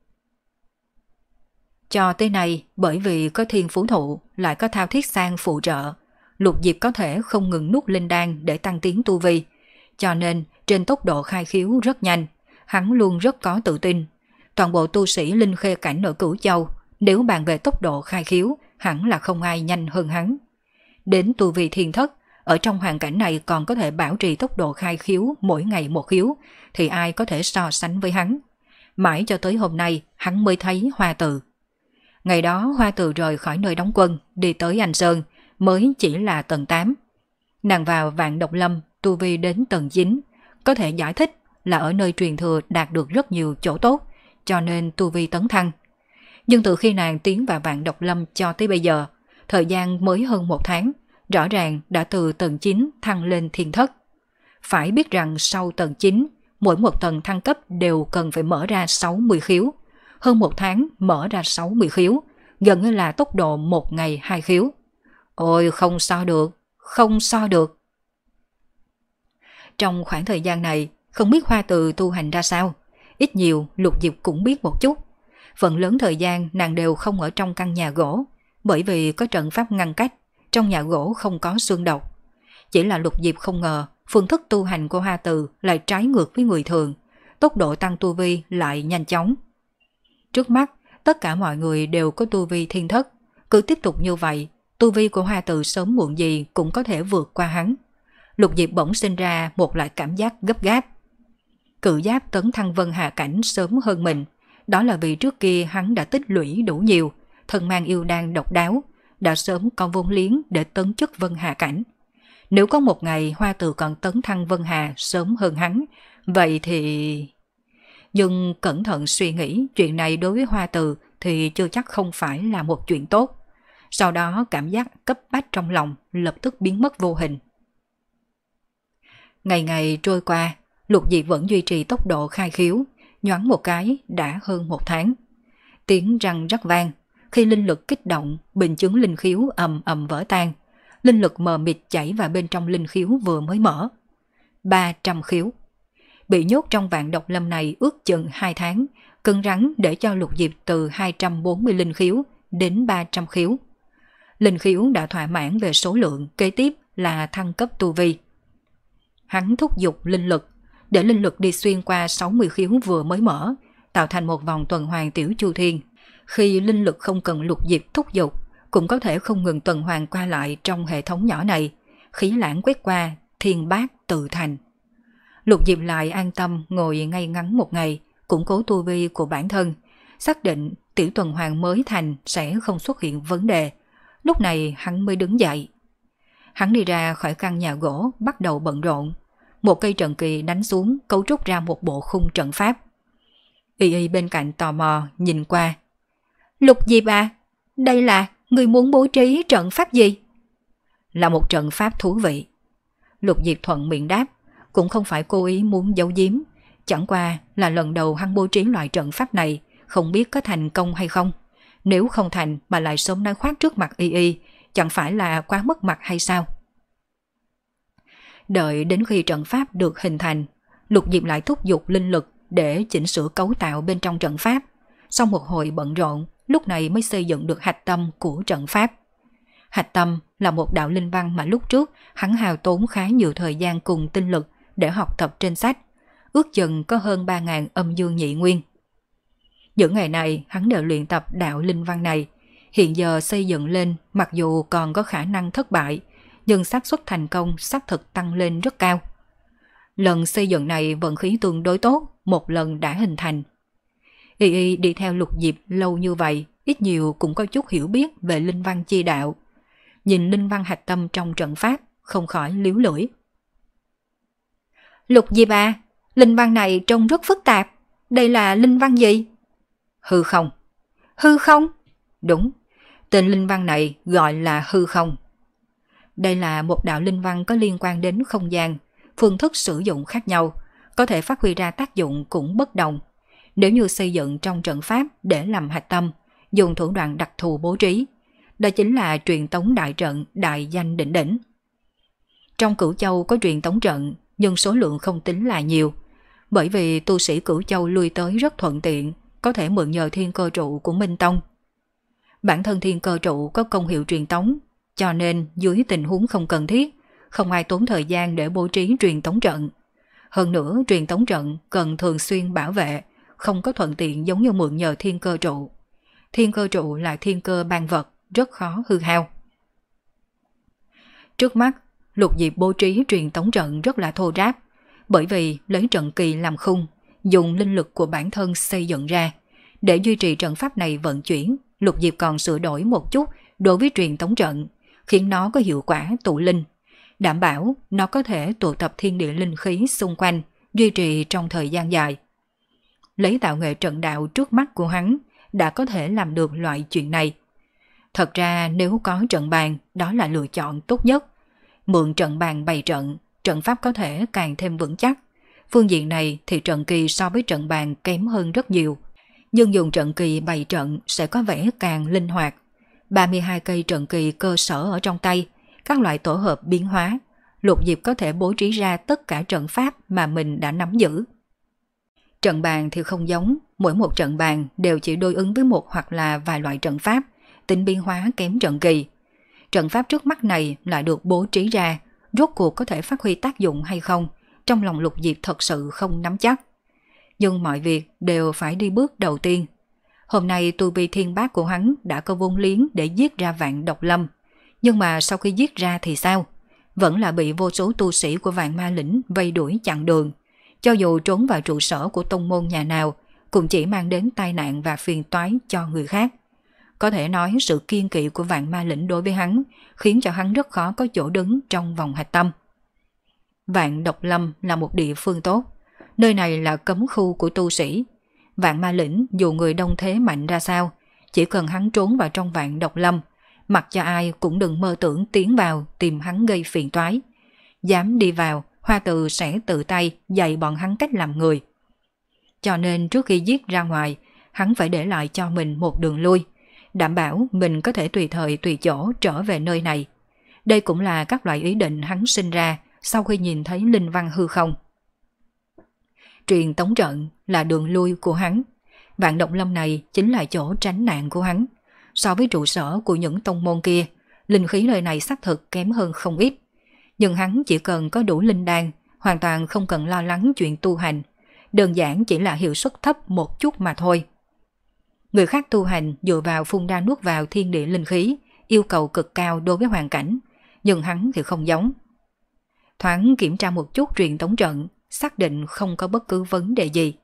Cho tới nay, bởi vì có thiên phú thụ, lại có thao thiết sang phụ trợ, Lục Diệp có thể không ngừng nuốt linh đan để tăng tiến tu vi, cho nên trên tốc độ khai khiếu rất nhanh, hắn luôn rất có tự tin. Toàn bộ tu sĩ linh khê cảnh ở Cửu Châu, nếu bàn về tốc độ khai khiếu, hẳn là không ai nhanh hơn hắn. Đến tu vi thiên thất, ở trong hoàn cảnh này còn có thể bảo trì tốc độ khai khiếu mỗi ngày một khiếu, thì ai có thể so sánh với hắn. Mãi cho tới hôm nay, hắn mới thấy Hoa Tự. Ngày đó Hoa Tự rời khỏi nơi đóng quân, đi tới Anh Sơn, mới chỉ là tầng tám. Nàng vào Vạn Độc Lâm, tu vi đến tầng chín, có thể giải thích là ở nơi truyền thừa đạt được rất nhiều chỗ tốt, cho nên tu vi tấn thăng. Nhưng từ khi nàng tiến vào Vạn Độc Lâm cho tới bây giờ, thời gian mới hơn một tháng, rõ ràng đã từ tầng chín thăng lên thiên thất. Phải biết rằng sau tầng chín, mỗi một tầng thăng cấp đều cần phải mở ra sáu mươi khiếu. Hơn một tháng mở ra sáu mươi khiếu, gần như là tốc độ một ngày hai khiếu. Ôi không so được, không so được. Trong khoảng thời gian này, không biết Hoa Tự tu hành ra sao. Ít nhiều Lục Diệp cũng biết một chút. Phần lớn thời gian nàng đều không ở trong căn nhà gỗ, bởi vì có trận pháp ngăn cách, trong nhà gỗ không có xương độc. Chỉ là Lục Diệp không ngờ phương thức tu hành của Hoa Tự lại trái ngược với người thường, tốc độ tăng tu vi lại nhanh chóng. Trước mắt, tất cả mọi người đều có tu vi thiên thất, cứ tiếp tục như vậy, tu vi của Hoa Tự sớm muộn gì cũng có thể vượt qua hắn. Lục Diệp bỗng sinh ra một loại cảm giác gấp gáp. Cự Giáp tấn thăng Vân Hà cảnh sớm hơn mình, đó là vì trước kia hắn đã tích lũy đủ nhiều, thân mang yêu đan độc đáo, đã sớm có vốn liếng để tấn chức Vân Hà cảnh. Nếu có một ngày Hoa Tự còn tấn thăng Vân Hà sớm hơn hắn, vậy thì... Nhưng cẩn thận suy nghĩ, chuyện này đối với Hoa Tự thì chưa chắc không phải là một chuyện tốt. Sau đó cảm giác cấp bách trong lòng lập tức biến mất vô hình. Ngày ngày trôi qua, Lục Diệp vẫn duy trì tốc độ khai khiếu, nhoáng một cái đã hơn một tháng. Tiếng răng rắc vang, khi linh lực kích động, bình chứng linh khiếu ầm ầm vỡ tan. Linh lực mờ mịt chảy vào bên trong linh khiếu vừa mới mở. ba trăm khiếu. Bị nhốt trong Vạn Độc Lâm này ước chừng hai tháng, cứng rắn để cho Lục Diệp từ hai trăm bốn mươi linh khiếu đến ba trăm khiếu. Linh khiếu đã thỏa mãn về số lượng, kế tiếp là thăng cấp tu vi. Hắn thúc giục linh lực, để linh lực đi xuyên qua sáu mươi khiếu vừa mới mở, tạo thành một vòng tuần hoàn tiểu chu thiên. Khi linh lực không cần Lục Diệp thúc giục, cũng có thể không ngừng tuần hoàn qua lại trong hệ thống nhỏ này, khí lãng quét qua, thiên bát tự thành. Lục Diệp lại an tâm ngồi ngay ngắn một ngày, củng cố tu vi của bản thân, xác định tiểu tuần hoàn mới thành sẽ không xuất hiện vấn đề. Lúc này hắn mới đứng dậy. Hắn đi ra khỏi căn nhà gỗ, bắt đầu bận rộn. Một cây trận kỳ đánh xuống, cấu trúc ra một bộ khung trận pháp. Y Y bên cạnh tò mò nhìn qua. Lục Diệp à, đây là người muốn bố trí trận pháp gì? Là một trận pháp thú vị. Lục Diệp thuận miệng đáp, cũng không phải cố ý muốn giấu giếm, chẳng qua là lần đầu hắn bố trí loại trận pháp này, không biết có thành công hay không. Nếu không thành mà lại sớm nói khoác trước mặt Y Y, chẳng phải là quá mất mặt hay sao? Đợi đến khi trận pháp được hình thành, Lục Diệp lại thúc giục linh lực để chỉnh sửa cấu tạo bên trong trận pháp. Sau một hồi bận rộn, lúc này mới xây dựng được hạch tâm của trận pháp. Hạch tâm là một đạo linh văn mà lúc trước hắn hao tốn khá nhiều thời gian cùng tinh lực để học tập trên sách, ước chừng có hơn ba nghìn âm dương nhị nguyên. Những ngày này hắn đều luyện tập đạo linh văn này, hiện giờ xây dựng lên mặc dù còn có khả năng thất bại, nhưng xác suất thành công xác thực tăng lên rất cao. Lần xây dựng này vận khí tương đối tốt, một lần đã hình thành. Y Y đi theo Lục Diệp lâu như vậy, ít nhiều cũng có chút hiểu biết về linh văn chi đạo. Nhìn linh văn hạch tâm trong trận pháp, không khỏi líu lưỡi. Lục Diệp à, linh văn này trông rất phức tạp. Đây là linh văn gì? Hư không. Hư không? Đúng, tên linh văn này gọi là hư không. Đây là một đạo linh văn có liên quan đến không gian, phương thức sử dụng khác nhau, có thể phát huy ra tác dụng cũng bất đồng. Nếu như xây dựng trong trận pháp để làm hạch tâm, dùng thủ đoạn đặc thù bố trí, đó chính là truyền tống đại trận đại danh đỉnh đỉnh. Trong Cửu Châu có truyền tống trận, nhưng số lượng không tính là nhiều, bởi vì tu sĩ Cửu Châu lui tới rất thuận tiện, có thể mượn nhờ thiên cơ trụ của Minh Tông. Bản thân thiên cơ trụ có công hiệu truyền tống, cho nên dưới tình huống không cần thiết, không ai tốn thời gian để bố trí truyền tống trận. Hơn nữa, truyền tống trận cần thường xuyên bảo vệ, không có thuận tiện giống như mượn nhờ thiên cơ trụ. Thiên cơ trụ là thiên cơ ban vật, rất khó hư hao. Trước mắt, Lục Diệp bố trí truyền tống trận rất là thô ráp, bởi vì lấy trận kỳ làm khung, dùng linh lực của bản thân xây dựng ra. Để duy trì trận pháp này vận chuyển, Lục Diệp còn sửa đổi một chút đối với truyền tống trận, khiến nó có hiệu quả tụ linh, đảm bảo nó có thể tụ tập thiên địa linh khí xung quanh, duy trì trong thời gian dài. Lấy tạo nghệ trận đạo trước mắt của hắn, đã có thể làm được loại chuyện này. Thật ra nếu có trận bàn, đó là lựa chọn tốt nhất. Mượn trận bàn bày trận, trận pháp có thể càng thêm vững chắc. Phương diện này thì trận kỳ so với trận bàn kém hơn rất nhiều. Nhưng dùng trận kỳ bày trận sẽ có vẻ càng linh hoạt. ba mươi hai cây trận kỳ cơ sở ở trong tay, các loại tổ hợp biến hóa, Lục Diệp có thể bố trí ra tất cả trận pháp mà mình đã nắm giữ. Trận bàn thì không giống, mỗi một trận bàn đều chỉ đối ứng với một hoặc là vài loại trận pháp, tính biến hóa kém trận kỳ. Trận pháp trước mắt này lại được bố trí ra, rốt cuộc có thể phát huy tác dụng hay không, trong lòng Lục Diệp thật sự không nắm chắc. Nhưng mọi việc đều phải đi bước đầu tiên. Hôm nay tu vi thiên bát của hắn đã có vốn liếng để giết ra Vạn Độc Lâm, nhưng mà sau khi giết ra thì sao? Vẫn là bị vô số tu sĩ của Vạn Ma Lĩnh vây đuổi chặn đường. Cho dù trốn vào trụ sở của tông môn nhà nào, cũng chỉ mang đến tai nạn và phiền toái cho người khác. Có thể nói sự kiên kỵ của Vạn Ma Lĩnh đối với hắn khiến cho hắn rất khó có chỗ đứng trong vòng hạch tâm. Vạn Độc Lâm là một địa phương tốt, nơi này là cấm khu của tu sĩ. Vạn Ma Lĩnh dù người đông thế mạnh ra sao, chỉ cần hắn trốn vào trong Vạn Độc Lâm, mặc cho ai cũng đừng mơ tưởng tiến vào tìm hắn gây phiền toái. Dám đi vào, Hoa Từ sẽ tự tay dạy bọn hắn cách làm người. Cho nên trước khi giết ra ngoài, hắn phải để lại cho mình một đường lui, đảm bảo mình có thể tùy thời tùy chỗ trở về nơi này. Đây cũng là các loại ý định hắn sinh ra sau khi nhìn thấy linh văn hư không. Truyền tống trận là đường lui của hắn. Vạn Độc Lâm này chính là chỗ tránh nạn của hắn. So với trụ sở của những tông môn kia, linh khí nơi này xác thực kém hơn không ít. Nhưng hắn chỉ cần có đủ linh đan, hoàn toàn không cần lo lắng chuyện tu hành. Đơn giản chỉ là hiệu suất thấp một chút mà thôi. Người khác tu hành dựa vào phun ra nuốt vào thiên địa linh khí, yêu cầu cực cao đối với hoàn cảnh, nhưng hắn thì không giống. Thoáng kiểm tra một chút truyền tống trận, xác định không có bất cứ vấn đề gì.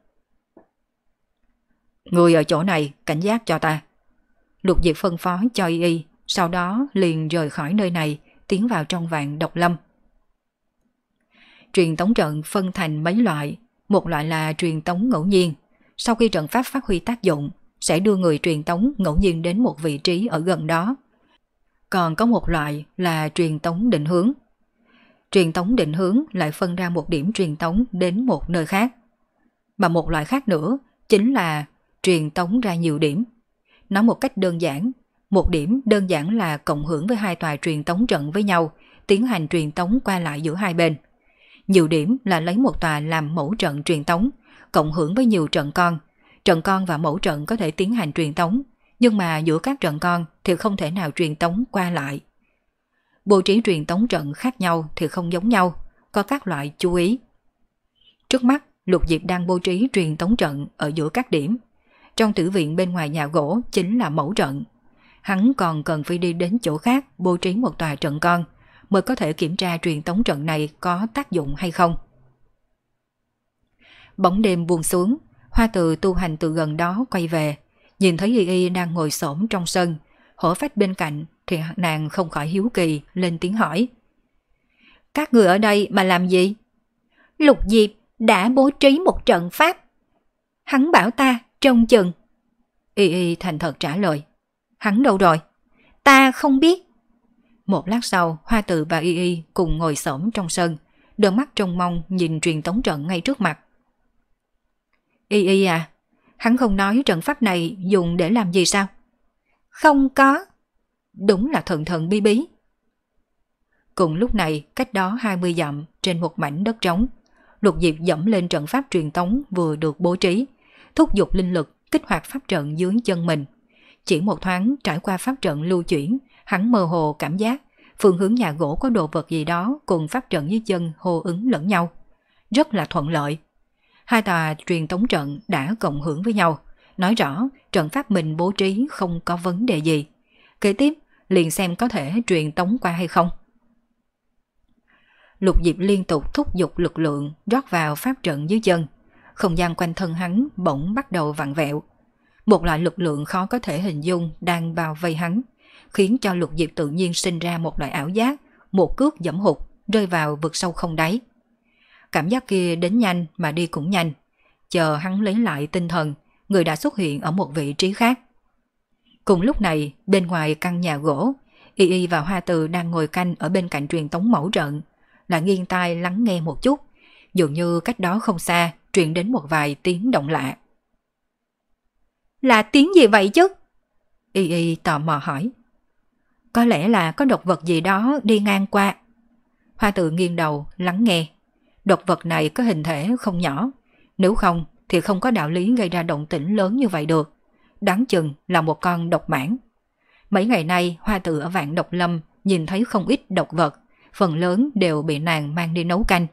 Người ở chỗ này, cảnh giác cho ta. Lục Diệp phân phó cho Y Y, sau đó liền rời khỏi nơi này, tiến vào trong Vạn Độc Lâm. Truyền tống trận phân thành mấy loại, một loại là truyền tống ngẫu nhiên, sau khi trận pháp phát huy tác dụng, sẽ đưa người truyền tống ngẫu nhiên đến một vị trí ở gần đó. Còn có một loại là truyền tống định hướng. Truyền tống định hướng lại phân ra một điểm truyền tống đến một nơi khác. Mà một loại khác nữa chính là truyền tống ra nhiều điểm. Nói một cách đơn giản, một điểm đơn giản là cộng hưởng với hai tòa truyền tống trận với nhau, tiến hành truyền tống qua lại giữa hai bên. Nhiều điểm là lấy một tòa làm mẫu trận truyền tống, cộng hưởng với nhiều trận con. Trận con và mẫu trận có thể tiến hành truyền tống, nhưng mà giữa các trận con thì không thể nào truyền tống qua lại. Bố trí truyền tống trận khác nhau thì không giống nhau, có các loại chú ý. Trước mắt, Lục Diệp đang bố trí truyền tống trận ở giữa các điểm. Trong tử viện bên ngoài nhà gỗ chính là mẫu trận. Hắn còn cần phải đi đến chỗ khác bố trí một tòa trận con, mới có thể kiểm tra truyền tống trận này có tác dụng hay không. Bóng đêm buông xuống, Hoa Từ tu hành từ gần đó quay về, nhìn thấy Y Y đang ngồi xổm trong sân, hổ phách bên cạnh thì nàng không khỏi hiếu kỳ lên tiếng hỏi. Các người ở đây mà làm gì? Lục Diệp đã bố trí một trận pháp. Hắn bảo ta trông chừng. Y Y thành thật trả lời. Hắn đâu rồi? Ta không biết. Một lát sau, Hoa Từ và Y Y cùng ngồi xổm trong sân, đôi mắt trông mong nhìn truyền tống trận ngay trước mặt. Y Y à, hắn không nói trận pháp này dùng để làm gì sao? Không có. Đúng là thần thần bí bí. Cùng lúc này, cách đó hai mươi dặm trên một mảnh đất trống, Lục Diệp dẫm lên trận pháp truyền tống vừa được bố trí, thúc giục linh lực kích hoạt pháp trận dưới chân mình. Chỉ một thoáng trải qua pháp trận lưu chuyển, hắn mơ hồ cảm giác phương hướng nhà gỗ có đồ vật gì đó cùng pháp trận dưới chân hô ứng lẫn nhau. Rất là thuận lợi. Hai tòa truyền tống trận đã cộng hưởng với nhau, nói rõ trận pháp mình bố trí không có vấn đề gì. Kế tiếp, liền xem có thể truyền tống qua hay không. Lục Diệp liên tục thúc giục lực lượng rót vào pháp trận dưới chân. Không gian quanh thân hắn bỗng bắt đầu vặn vẹo. Một loại lực lượng khó có thể hình dung đang bao vây hắn, khiến cho Lục Diệp tự nhiên sinh ra một loại ảo giác, một cước giẫm hụt, rơi vào vực sâu không đáy. Cảm giác kia đến nhanh mà đi cũng nhanh. Chờ hắn lấy lại tinh thần, người đã xuất hiện ở một vị trí khác. Cùng lúc này, bên ngoài căn nhà gỗ, Y Y và Hoa Từ đang ngồi canh ở bên cạnh truyền tống mẫu trận, là nghiêng tai lắng nghe một chút, dường như cách đó không xa truyền đến một vài tiếng động lạ. Là tiếng gì vậy chứ? Y Y tò mò hỏi. Có lẽ là có độc vật gì đó đi ngang qua. Hoa Từ nghiêng đầu lắng nghe. Độc vật này có hình thể không nhỏ, nếu không thì không có đạo lý gây ra động tĩnh lớn như vậy được. Đáng chừng là một con độc mãng. Mấy ngày nay Hoa Từ ở Vạn Độc Lâm nhìn thấy không ít độc vật, phần lớn đều bị nàng mang đi nấu canh.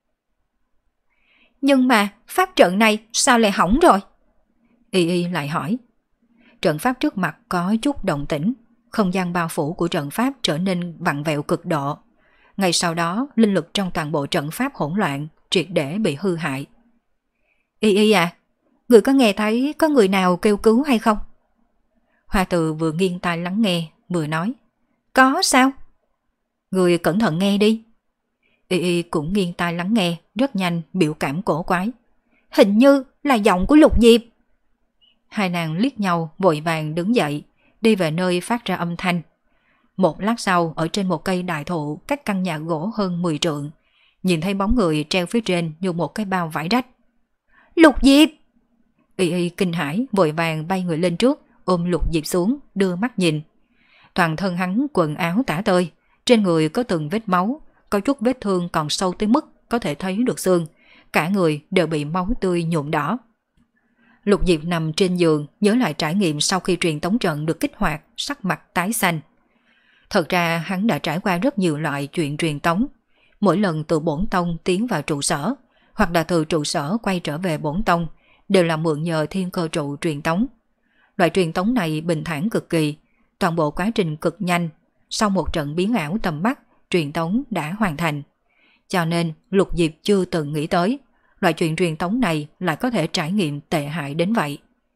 Nhưng mà pháp trận này sao lại hỏng rồi? Y Y lại hỏi. Trận pháp trước mặt có chút động tĩnh, không gian bao phủ của trận pháp trở nên vặn vẹo cực độ. Ngay sau đó, linh lực trong toàn bộ trận pháp hỗn loạn, triệt để bị hư hại. Y Y à, người có nghe thấy có người nào kêu cứu hay không? Hoa Từ vừa nghiêng tai lắng nghe, vừa nói. Có sao? Người cẩn thận nghe đi. Y Y cũng nghiêng tai lắng nghe, rất nhanh biểu cảm cổ quái. Hình như là giọng của Lục Diệp. Hai nàng liếc nhau vội vàng đứng dậy, đi về nơi phát ra âm thanh. Một lát sau, ở trên một cây đại thụ cách căn nhà gỗ hơn mười trượng, nhìn thấy bóng người treo phía trên như một cái bao vải rách. Lục Diệp! Y Y kinh hãi vội vàng bay người lên trước, ôm Lục Diệp xuống, đưa mắt nhìn. Toàn thân hắn quần áo tả tơi, trên người có từng vết máu, có chút vết thương còn sâu tới mức có thể thấy được xương, cả người đều bị máu tươi nhuộm đỏ. Lục Diệp nằm trên giường, nhớ lại trải nghiệm sau khi truyền tống trận được kích hoạt, sắc mặt tái xanh. Thật ra hắn đã trải qua rất nhiều loại chuyện truyền tống. Mỗi lần từ bổn tông tiến vào trụ sở, hoặc là từ trụ sở quay trở về bổn tông, đều là mượn nhờ thiên cơ trụ truyền tống. Loại truyền tống này bình thản cực kỳ, toàn bộ quá trình cực nhanh. Sau một trận biến ảo tầm mắt, truyền tống đã hoàn thành. Cho nên Lục Diệp chưa từng nghĩ tới loại chuyện truyền tống này lại có thể trải nghiệm tệ hại đến vậy.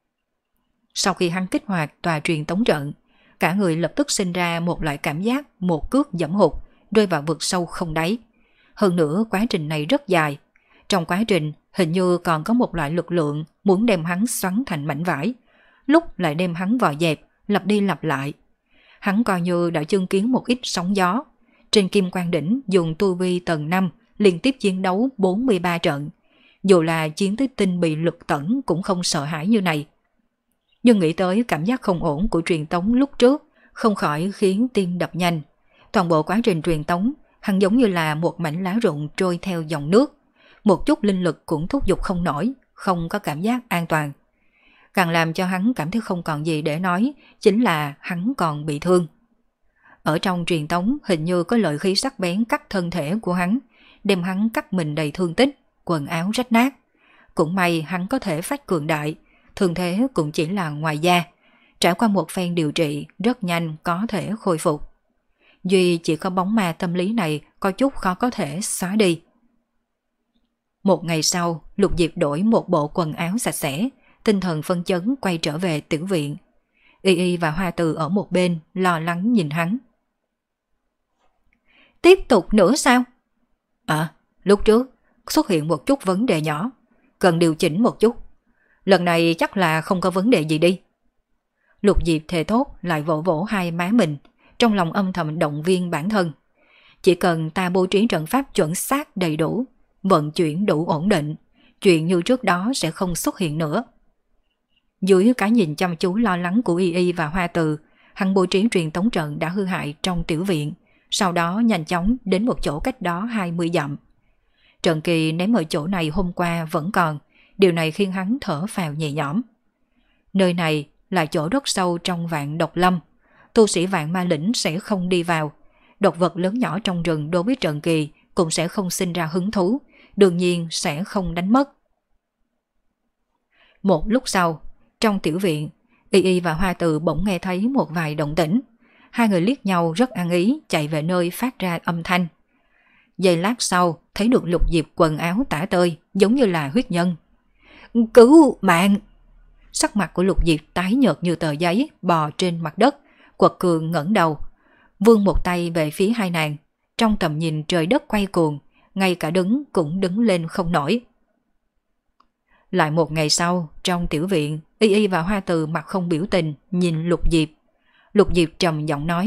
Sau khi hắn kích hoạt tòa truyền tống trận, cả người lập tức sinh ra một loại cảm giác một cước giẫm hụt, rơi vào vực sâu không đáy. Hơn nữa quá trình này rất dài. Trong quá trình hình như còn có một loại lực lượng muốn đem hắn xoắn thành mảnh vải, lúc lại đem hắn vào dẹp, lặp đi lặp lại. Hắn coi như đã chứng kiến một ít sóng gió. Trên Kim Quang Đỉnh dùng tu vi tầng năm liên tiếp chiến đấu bốn mươi ba trận. Dù là chiến tới tinh bị lực tẩn cũng không sợ hãi như này. Nhưng nghĩ tới cảm giác không ổn của truyền tống lúc trước, không khỏi khiến tim đập nhanh. Toàn bộ quá trình truyền tống, hắn giống như là một mảnh lá rụng trôi theo dòng nước. Một chút linh lực cũng thúc giục không nổi, không có cảm giác an toàn. Càng làm cho hắn cảm thấy không còn gì để nói, chính là hắn còn bị thương. Ở trong truyền tống hình như có lợi khí sắc bén cắt thân thể của hắn, đem hắn cắt mình đầy thương tích, quần áo rách nát. Cũng may hắn có thể phát cường đại, thương thế cũng chỉ là ngoài da. Trải qua một phen điều trị rất nhanh có thể khôi phục. Duy chỉ có bóng ma tâm lý này có chút khó có thể xóa đi. Một ngày sau, Lục Diệp đổi một bộ quần áo sạch sẽ, tinh thần phân chấn quay trở về tiểu viện. Y Y và Hoa Từ ở một bên lo lắng nhìn hắn. Tiếp tục nữa sao? À, lúc trước xuất hiện một chút vấn đề nhỏ, cần điều chỉnh một chút. Lần này chắc là không có vấn đề gì đi. Lục Diệp thề thốt lại vỗ vỗ hai má mình, trong lòng âm thầm động viên bản thân. Chỉ cần ta bố trí trận pháp chuẩn xác đầy đủ, vận chuyển đủ ổn định, chuyện như trước đó sẽ không xuất hiện nữa. Dưới cái nhìn chăm chú lo lắng của Y Y và Hoa Từ, hắn bố trí truyền tống trận đã hư hại trong tiểu viện, sau đó nhanh chóng đến một chỗ cách đó hai mươi dặm. Trận kỳ ném ở chỗ này hôm qua vẫn còn, điều này khiến hắn thở phào nhẹ nhõm. Nơi này là chỗ rất sâu trong vạn độc lâm, tu sĩ vạn ma lĩnh sẽ không đi vào. Độc vật lớn nhỏ trong rừng đối với trận kỳ cũng sẽ không sinh ra hứng thú, đương nhiên sẽ không đánh mất. Một lúc sau, trong tiểu viện, Y Y và Hoa Từ bỗng nghe thấy một vài động tĩnh. Hai người liếc nhau rất ăn ý, chạy về nơi phát ra âm thanh. Giây lát sau, thấy được Lục Diệp quần áo tả tơi, giống như là huyết nhân. Cứu mạng! Sắc mặt của Lục Diệp tái nhợt như tờ giấy, bò trên mặt đất, quật cường ngẩng đầu, vươn một tay về phía hai nàng. Trong tầm nhìn trời đất quay cuồng, ngay cả đứng cũng đứng lên không nổi. Lại một ngày sau, trong tiểu viện, Y Y và Hoa Từ mặt không biểu tình nhìn Lục Diệp. Lục Diệp trầm giọng nói: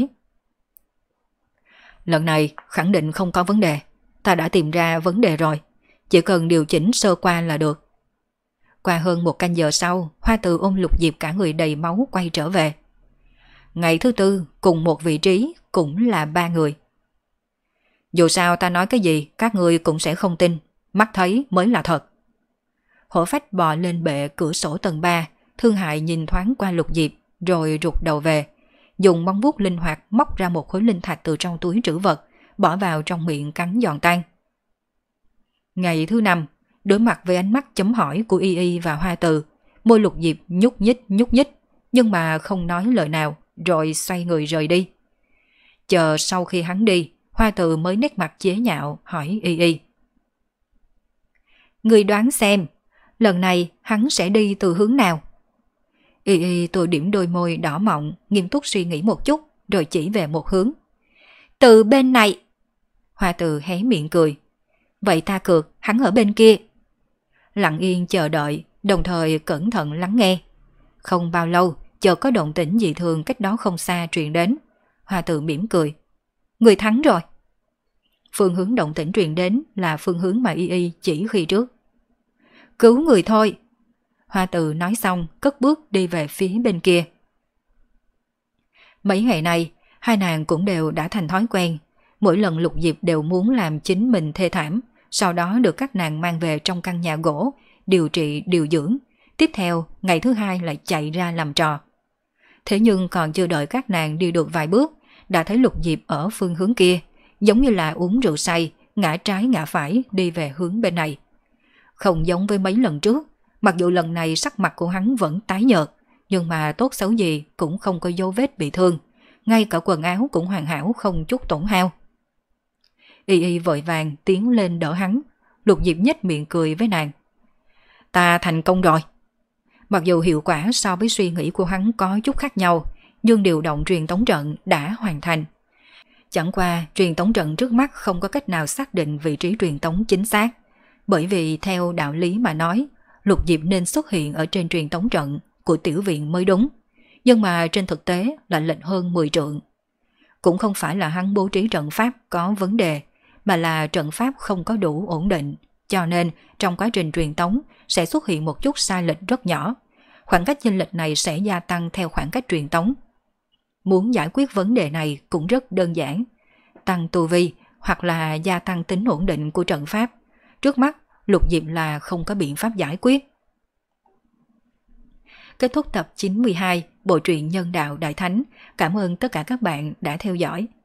Lần này khẳng định không có vấn đề, ta đã tìm ra vấn đề rồi, chỉ cần điều chỉnh sơ qua là được. Qua hơn một canh giờ sau, Hoa Từ ôm Lục Diệp cả người đầy máu quay trở về. Ngày thứ tư, cùng một vị trí, cũng là ba người. Dù sao ta nói cái gì, các người cũng sẽ không tin, mắt thấy mới là thật. Hổ Phách bò lên bệ cửa sổ tầng ba, thương hại nhìn thoáng qua Lục Diệp, rồi rụt đầu về, dùng móng vuốt linh hoạt móc ra một khối linh thạch từ trong túi trữ vật, bỏ vào trong miệng cắn giòn tan. Ngày thứ năm, đối mặt với ánh mắt chấm hỏi của Y Y và Hoa Từ, môi Lục Diệp nhúc nhích nhúc nhích, nhưng mà không nói lời nào, rồi xoay người rời đi. Chờ sau khi hắn đi, Hoa Từ mới nét mặt chế nhạo hỏi Y Y: Người đoán xem, lần này hắn sẽ đi từ hướng nào? Y Y tôi điểm đôi môi đỏ mọng, nghiêm túc suy nghĩ một chút, rồi chỉ về một hướng. Từ bên này. Hoa Từ hé miệng cười. Vậy ta cược hắn ở bên kia. Lặng yên chờ đợi, đồng thời cẩn thận lắng nghe. Không bao lâu, chợt có động tĩnh dị thường cách đó không xa truyền đến. Hoa Từ mỉm cười. Người thắng rồi. Phương hướng động tĩnh truyền đến là phương hướng mà Y Y chỉ khi trước. Cứu người thôi. Hoa Từ nói xong cất bước đi về phía bên kia. Mấy ngày nay, hai nàng cũng đều đã thành thói quen. Mỗi lần Lục Diệp đều muốn làm chính mình thê thảm, sau đó được các nàng mang về trong căn nhà gỗ, điều trị, điều dưỡng. Tiếp theo, ngày thứ hai lại chạy ra làm trò. Thế nhưng còn chưa đợi các nàng đi được vài bước, đã thấy Lục Diệp ở phương hướng kia, giống như là uống rượu say, ngã trái ngã phải đi về hướng bên này. Không giống với mấy lần trước, mặc dù lần này sắc mặt của hắn vẫn tái nhợt, nhưng mà tốt xấu gì cũng không có dấu vết bị thương, ngay cả quần áo cũng hoàn hảo không chút tổn hao. Y Y vội vàng tiến lên đỡ hắn. Lục Diệp nhếch miệng cười với nàng. Ta thành công rồi. Mặc dù hiệu quả so với suy nghĩ của hắn có chút khác nhau, nhưng điều động truyền tống trận đã hoàn thành. Chẳng qua truyền tống trận trước mắt không có cách nào xác định vị trí truyền tống chính xác, bởi vì theo đạo lý mà nói, Lục Diệp nên xuất hiện ở trên truyền tống trận của tiểu viện mới đúng, nhưng mà trên thực tế là lệch hơn mười trượng. Cũng không phải là hắn bố trí trận pháp có vấn đề, mà là trận pháp không có đủ ổn định, cho nên trong quá trình truyền tống sẽ xuất hiện một chút sai lệch rất nhỏ. Khoảng cách chênh lệch này sẽ gia tăng theo khoảng cách truyền tống. Muốn giải quyết vấn đề này cũng rất đơn giản, tăng tu vi hoặc là gia tăng tính ổn định của trận pháp. Trước mắt, Lục Diệp là không có biện pháp giải quyết. Kết thúc tập chín mươi hai Bộ truyện Nhân Đạo Đại Thánh. Cảm ơn tất cả các bạn đã theo dõi.